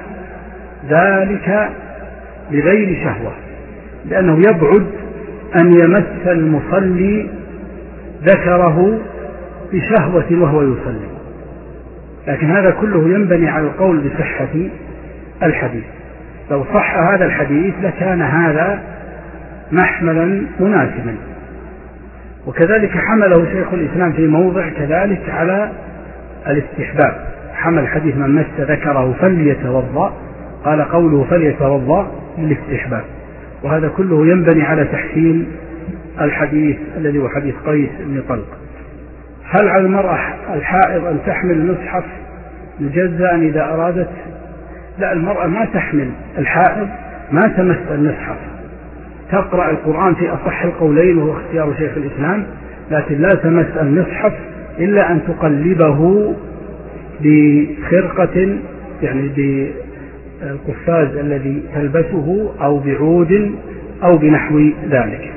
ذلك بغير شهوة، لأنه يبعد أن يمس المصلي ذكره بشهوة وهو يصلي، لكن هذا كله ينبني على القول بصحة الحديث. لو صح هذا الحديث لكان هذا محملا مناسبا. وكذلك حمله شيخ الإسلام في موضع كذلك على الاستحباب، حمل حديث من مس ذكره فليتوضأ، قال قوله فليتوضأ للاستحباب، وهذا كله ينبني على تحسين الحديث الذي هو حديث قيس بن طلق. هل على المرأة الحائض أن تحمل المصحف مجزأ إذا أرادت؟ لا، المرأة ما تحمل، الحائض ما تمس المصحف، تقرأ القرآن في أصح القولين وهو اختيار شيخ الإسلام، لكن لا تمس المصحف إلا أن تقلبه بخرقة، يعني بالقفاز الذي تلبسه أو بعود أو بنحو ذلك.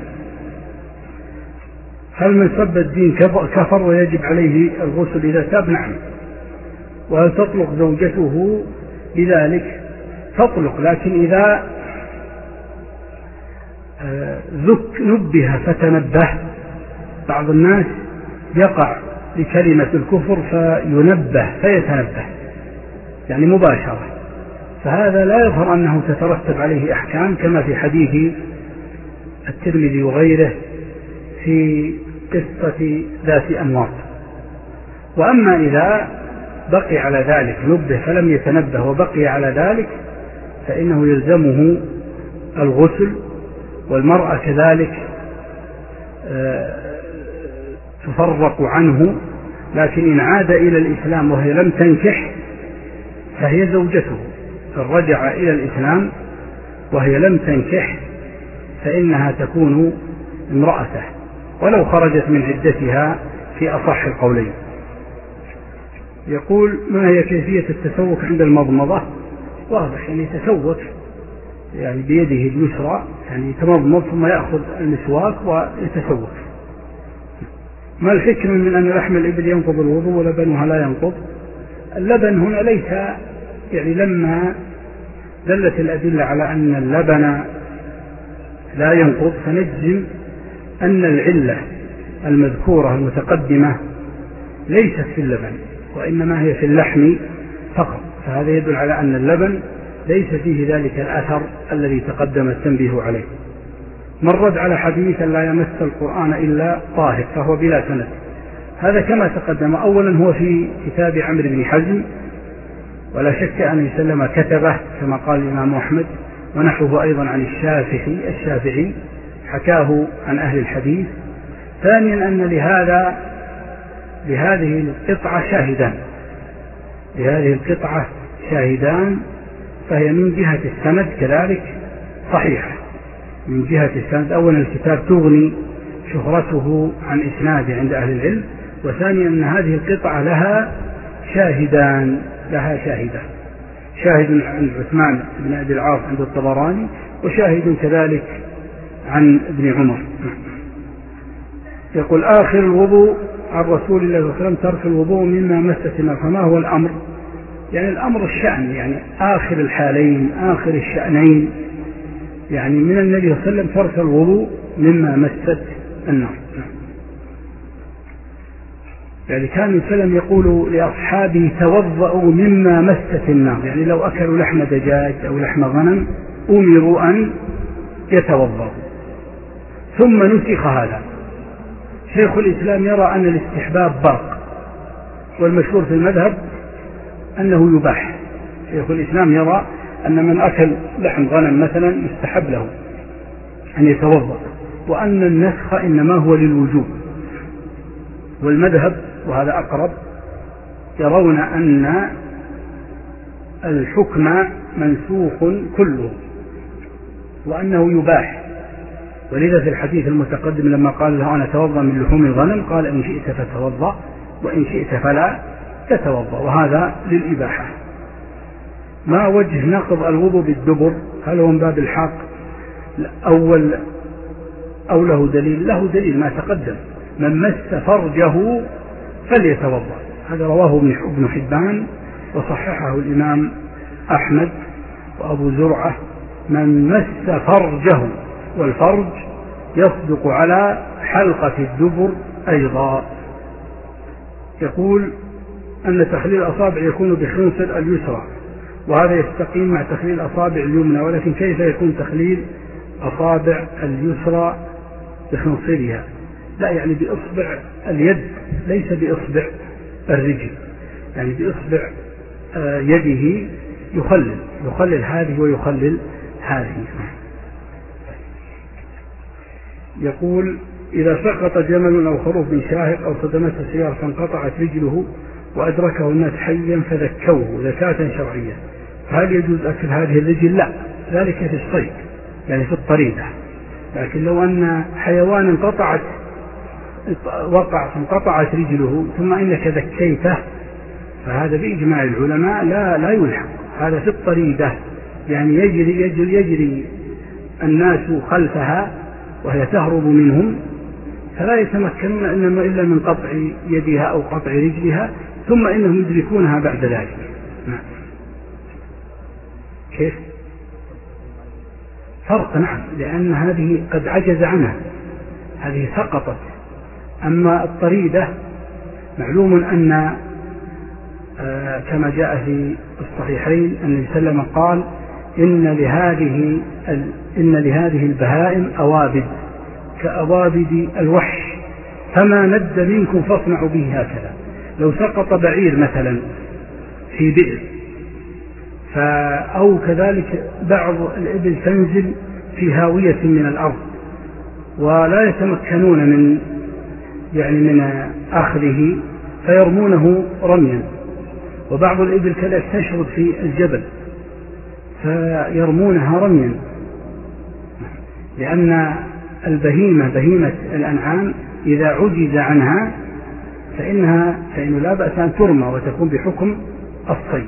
هل من سب الدين كفر ويجب عليه الغسل إذا تاب؟ نعم. وهل تطلق زوجته بذلك؟ تطلق، لكن إذا ذك نبه فتنبه. بعض الناس يقع لكلمة الكفر فينبه فيتنبه، يعني مباشرة، فهذا لا يظهر أنه تترتب عليه أحكام، كما في حديث الترمذي وغيره في قصة ذات أنواط. وأما إذا بقي على ذلك، نبه فلم يتنبه وبقي على ذلك، فإنه يلزمه الغسل والمرأة كذلك تفرق عنه، لكن إن عاد إلى الإسلام وهي لم تنكح فهي زوجته، إن رجع إلى الإسلام وهي لم تنكح فإنها تكون امرأته ولو خرجت من عدتها في أصح القولين. يقول: ما هي كيفية التسوك عند المضمضة؟ واضح، يعني يتسوك يعني بيده اليسرى، يعني يتمضمض ثم يأخذ المسواك ويتسوك. ما الحكم من أن لحم الإبل ينقض الوضوء ولبنها لا ينقض؟ اللبن هنا ليس، يعني لما دلت الأدلة على أن اللبن لا ينقض فنجزم أن العلة المذكورة المتقدمة ليست في اللبن وإنما هي في اللحم فقط، فهذا يدل على أن اللبن ليس فيه ذلك الأثر الذي تقدم التنبيه عليه. مرد على حديث لا يمس القرآن إلا طاهر فهو بلا سند، هذا كما تقدم. أولا هو في كتاب عمرو بن حزم، ولا شك أن يسلم كتبه كما قال الإمام أحمد، ونحوه أيضا عن الشافعي الشافعي حكاه عن أهل الحديث. ثانيا أن لهذا لهذه القطعة شاهدان لهذه القطعة شاهدان فهي من جهة السند كذلك صحيحة من جهة السند. أولا الكتاب تغني شهرته عن إسناده عند أهل العلم، وثانيا أن هذه القطعة لها شاهدان لها شاهدان شاهد عن عثمان بن أبي العاص عند الطبراني، وشاهد كذلك عن ابن عمر. يقول: آخر الوضوء عن رسول الله صلى الله عليه وسلم ترك الوضوء مما مست النار، فما هو الأمر؟ يعني الأمر الشأن، يعني آخر الحالين آخر الشأنين، يعني من النبي صلى الله عليه وسلم ترك الوضوء مما مست النار. يعني كان وسلم يقول لأصحابه: توضأوا مما مست النار، يعني لو أكلوا لحم دجاج أو لحم غنم أمروا أن يتوضأوا. ثم نسخ هذا. شيخ الإسلام يرى أن الاستحباب باق، والمشهور في المذهب أنه يباح. شيخ الإسلام يرى أن من أكل لحم غنم مثلا يستحب له أن يتوضأ، وأن النسخ إنما هو للوجوب. والمذهب وهذا أقرب يرون أن الحكم منسوخ كله وأنه يباح. ولذا في الحديث المتقدم لما قال له: أنا أتوضأ من لحوم الغنم، قال: إن شئت فتوضأ وإن شئت فلا تتوضأ، وهذا للإباحة. ما وجه نقض الوضوء بالدبر؟ هل هو من باب الحق أول أو له دليل؟ له دليل ما تقدم: من مس فرجه فليتوضأ. هذا رواه ابن حبان وصححه الإمام أحمد وأبو زرعة. من مس فرجه، والفرج يصدق على حلقة الدبر أيضا. يقول أن تخليل الأصابع يكون بخنصر اليسرى، وهذا يستقيم مع تخليل الأصابع اليمنى، ولكن كيف يكون تخليل أصابع اليسرى بخنصرها؟ لا، يعني بإصبع اليد ليس بإصبع الرجل، يعني بإصبع يده يخلل يخلل هذه ويخلل هذه. يقول: إذا سقط جمل أو خروف من شاهق أو صدمته سيارة فانقطعت رجله وأدركه الناس حيا فذكوه زكاة شرعية، فهل يجوز أكل هذه الرجل؟ لا، ذلك في الصيد يعني في الطريدة. لكن لو أن حيوان انقطعت وقع فانقطعت رجله ثم إنك ذكيته فهذا بإجماع العلماء لا لا يلحق، هذا في الطريدة، يعني يجري يجري يجري الناس خلفها وهي تهرب منهم، فلا يتمكنون إنما إلا من قطع يدها أو قطع رجلها، ثم إنهم يدركونها بعد ذلك. نعم. كيف؟ فرق، نعم، لأن هذه قد عجز عنها، هذه سقطت. أما الطريدة معلوم أن آه كما جاء في الصحيحين أن النبي صلى الله عليه وسلم قال: إن لهذه إن لهذه البهائم أوابد كأوابد الوحش، فما ند منكم فاصنعوا به هكذا. لو سقط بعير مثلا في بئر أو كذلك بعض الإبل تنزل في هاوية من الأرض ولا يتمكنون من يعني من أخذه فيرمونه رميا. وبعض الإبل كذلك تشرد في الجبل فيرمونها رميا، لأن البهيمة بهيمة الأنعام إذا عجز عنها فإنها فإنه لا بأس أن ترمى وتكون بحكم الصيد.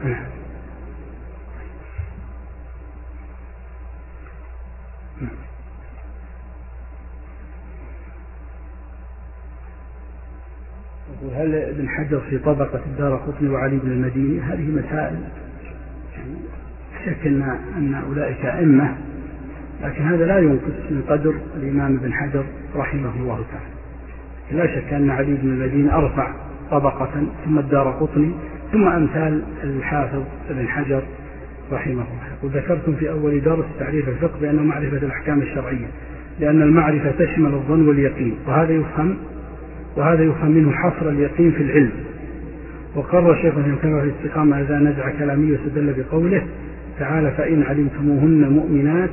هل ابن حجر في طبقة الدارقطني وعلي بن المديني؟ هذه مسائل شك أن أن أولئك أئمة، لكن هذا لا ينقص من قدر الإمام ابن حجر رحمه الله تعالى. لا شك أن علي بن المديني أرفع طبقة، ثم الدارقطني، ثم أمثال الحافظ ابن حجر رحمه الله. وذكرتم في أول درس تعريف الفقه بأنه معرفة الأحكام الشرعية، لأن المعرفة تشمل الظن واليقين، وهذا يفهم وهذا يفهم منه حصر اليقين في العلم. وقرر شيخ الإسلام في الاستقامة إذا نزع كلامي واستدل بقوله تعالى فإن علمتموهن مؤمنات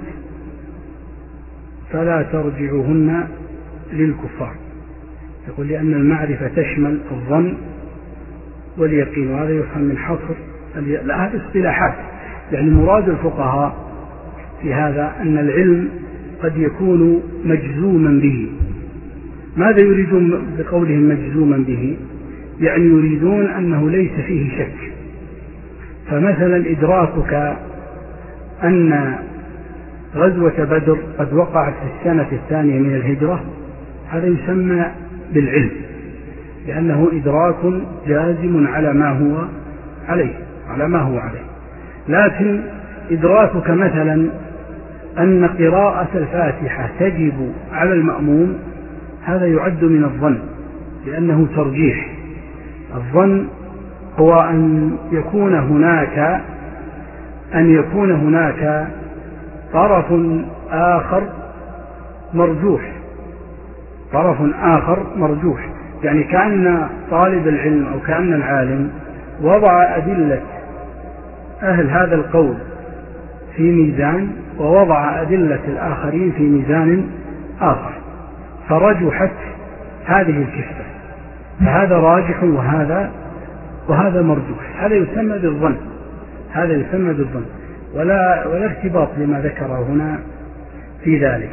فلا ترجعوهن للكفار. يقول لأن المعرفة تشمل الظن واليقين، وهذا يفهم من حصر لا هذه اصطلاحات، يعني مراد الفقهاء في هذا أن العلم قد يكون مجزوما به. ماذا يريدون بقولهم مجزوما به؟ يعني يريدون أنه ليس فيه شك. فمثلا إدراكك أن غزوة بدر قد وقعت في السنة الثانية من الهجرة هذا يسمى بالعلم، لأنه إدراك جازم على ما هو عليه على ما هو عليه. لكن إدراكك مثلا أن قراءة الفاتحة تجب على المأموم هذا يعد من الظن، لأنه ترجيح. الظن هو أن يكون هناك أن يكون هناك طرف آخر مرجوح طرف آخر مرجوح يعني كأن طالب العلم أو كأن العالم وضع أدلة أهل هذا القول في ميزان ووضع أدلة الآخرين في ميزان آخر، فرجحت هذه الكفة، فهذا راجح وهذا وهذا مرجوح. هذا يسمى بالظن هذا يسمى بالظن ولا ولا ارتباط لما ذكره هنا في ذلك.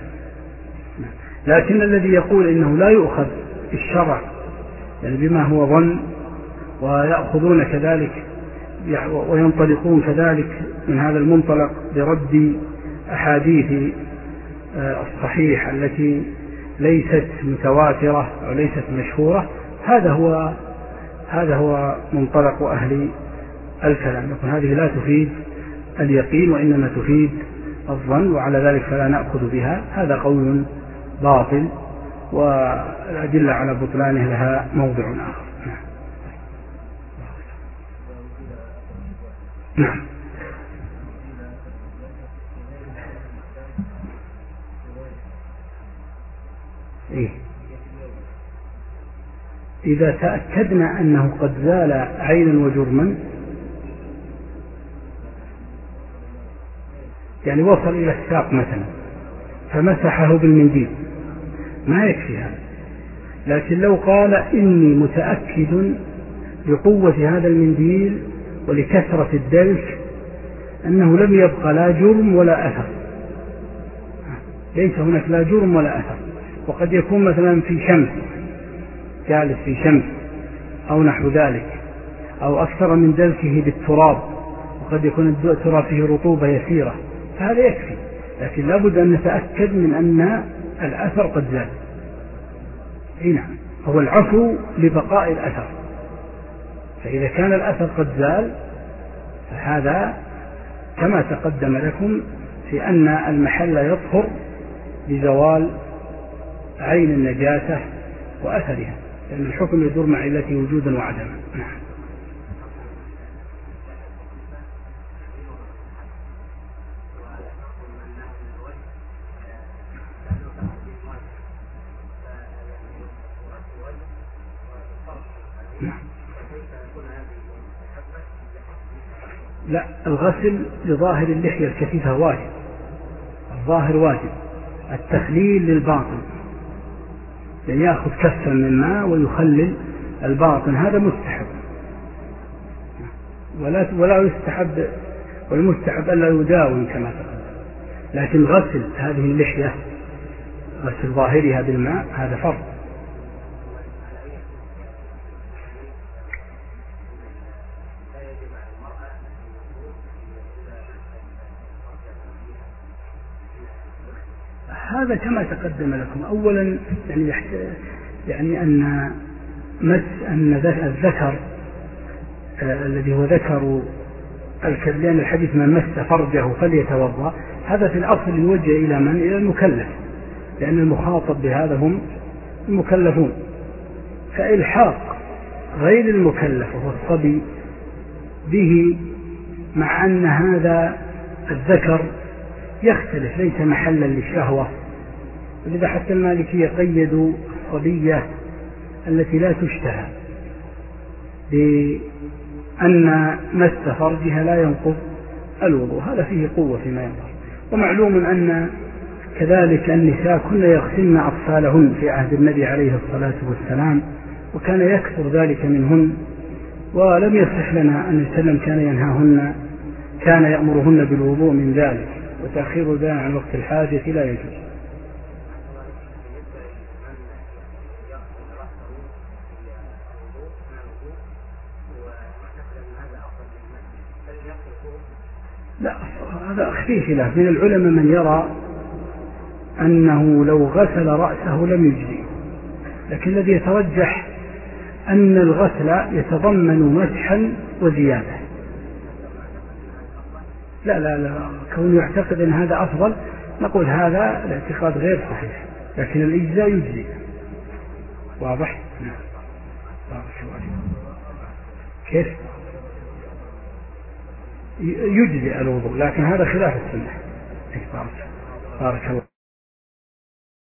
لكن الذي يقول إنه لا يؤخذ الشرع يعني بما هو ظن، ويأخذون كذلك وينطلقون كذلك من هذا المنطلق برد أحاديث الصحيح التي ليست متواترة أو ليست مشهورة، هذا هو هذا هو منطلق أهل الكلام. يقول هذه لا تفيد اليقين وإنما تفيد الظن، وعلى ذلك فلا نأخذ بها. هذا قول باطل، والأدلة على بطلانه لها موضع آخر. نعم. إيه؟ إذا تأكدنا أنه قد زال عينا وجرما، يعني وصل إلى الساق مثلا فمسحه بالمنديل ما يكفي هذا. لكن لو قال إني متأكد بقوة هذا المنديل ولكثرة الدلك أنه لم يبقى لا جرم ولا أثر، ليس هناك لا جرم ولا أثر، وقد يكون مثلا في شمس جالس في شمس أو نحو ذلك، أو أكثر من دلكه بالتراب، وقد يكون التراب فيه رطوبة يسيرة، فهذا يكفي. لكن لابد أن نتأكد من أن الأثر قد زال. نعم، هو العفو لبقاء الأثر، فإذا كان الأثر قد زال فهذا كما تقدم لكم في أن المحل يطهر بزوال عين النجاسة وأثرها، لأن الحكم يدور مع علته وجودا وعدما. لا، الغسل لظاهر اللحية الكثيفة واجب، الظاهر واجب، التخليل للباطن، يعني يأخذ كفا من ماء ويخلل الباطن، هذا مستحب، ولا ولا يستحب، والمستحب ألا يداوم كما تقدم. لكن غسل هذه اللحية، غسل ظاهرها بالماء، هذا فرض. هذا كما تقدم لكم. أولا يعني يعني أن مس أن الذكر آه الذي هو ذكر الكلام، الحديث من مس فرجه فليتوضأ، هذا في الأصل يوجه إلى من؟ إلى المكلف، لأن المخاطب بهذا هم المكلفون. فإلحاق غير المكلف وهو الصبي به، مع أن هذا الذكر يختلف، ليس محلا للشهوة، ولذا حتى المالكية قيدوا الصبية التي لا تشتهى بأن مس فرجها لا ينقض الوضوء، هذا فيه قوة فيما ينظر. ومعلوم أن كذلك النساء كن يغسلن أطفالهن في عهد النبي عليه الصلاة والسلام، وكان يكثر ذلك منهن، ولم يصح لنا أن السلام كان ينهاهن، كان يأمرهن بالوضوء من ذلك، وتأخير ذلك عن وقت الحاجة لا يجوز. لا، هذا فيه خلاف من العلماء، من يرى أنه لو غسل رأسه لم يجزئه، لكن الذي يترجح أن الغسل يتضمن مسحا وزيادة. لا لا لا كون يعتقد أن هذا أفضل، نقول هذا الاعتقاد غير صحيح، لكن الإجزاء يجزي. واضح؟ نعم. كيف؟ يجزي الوضوء، لكن هذا خلاف السنة. بارك الله.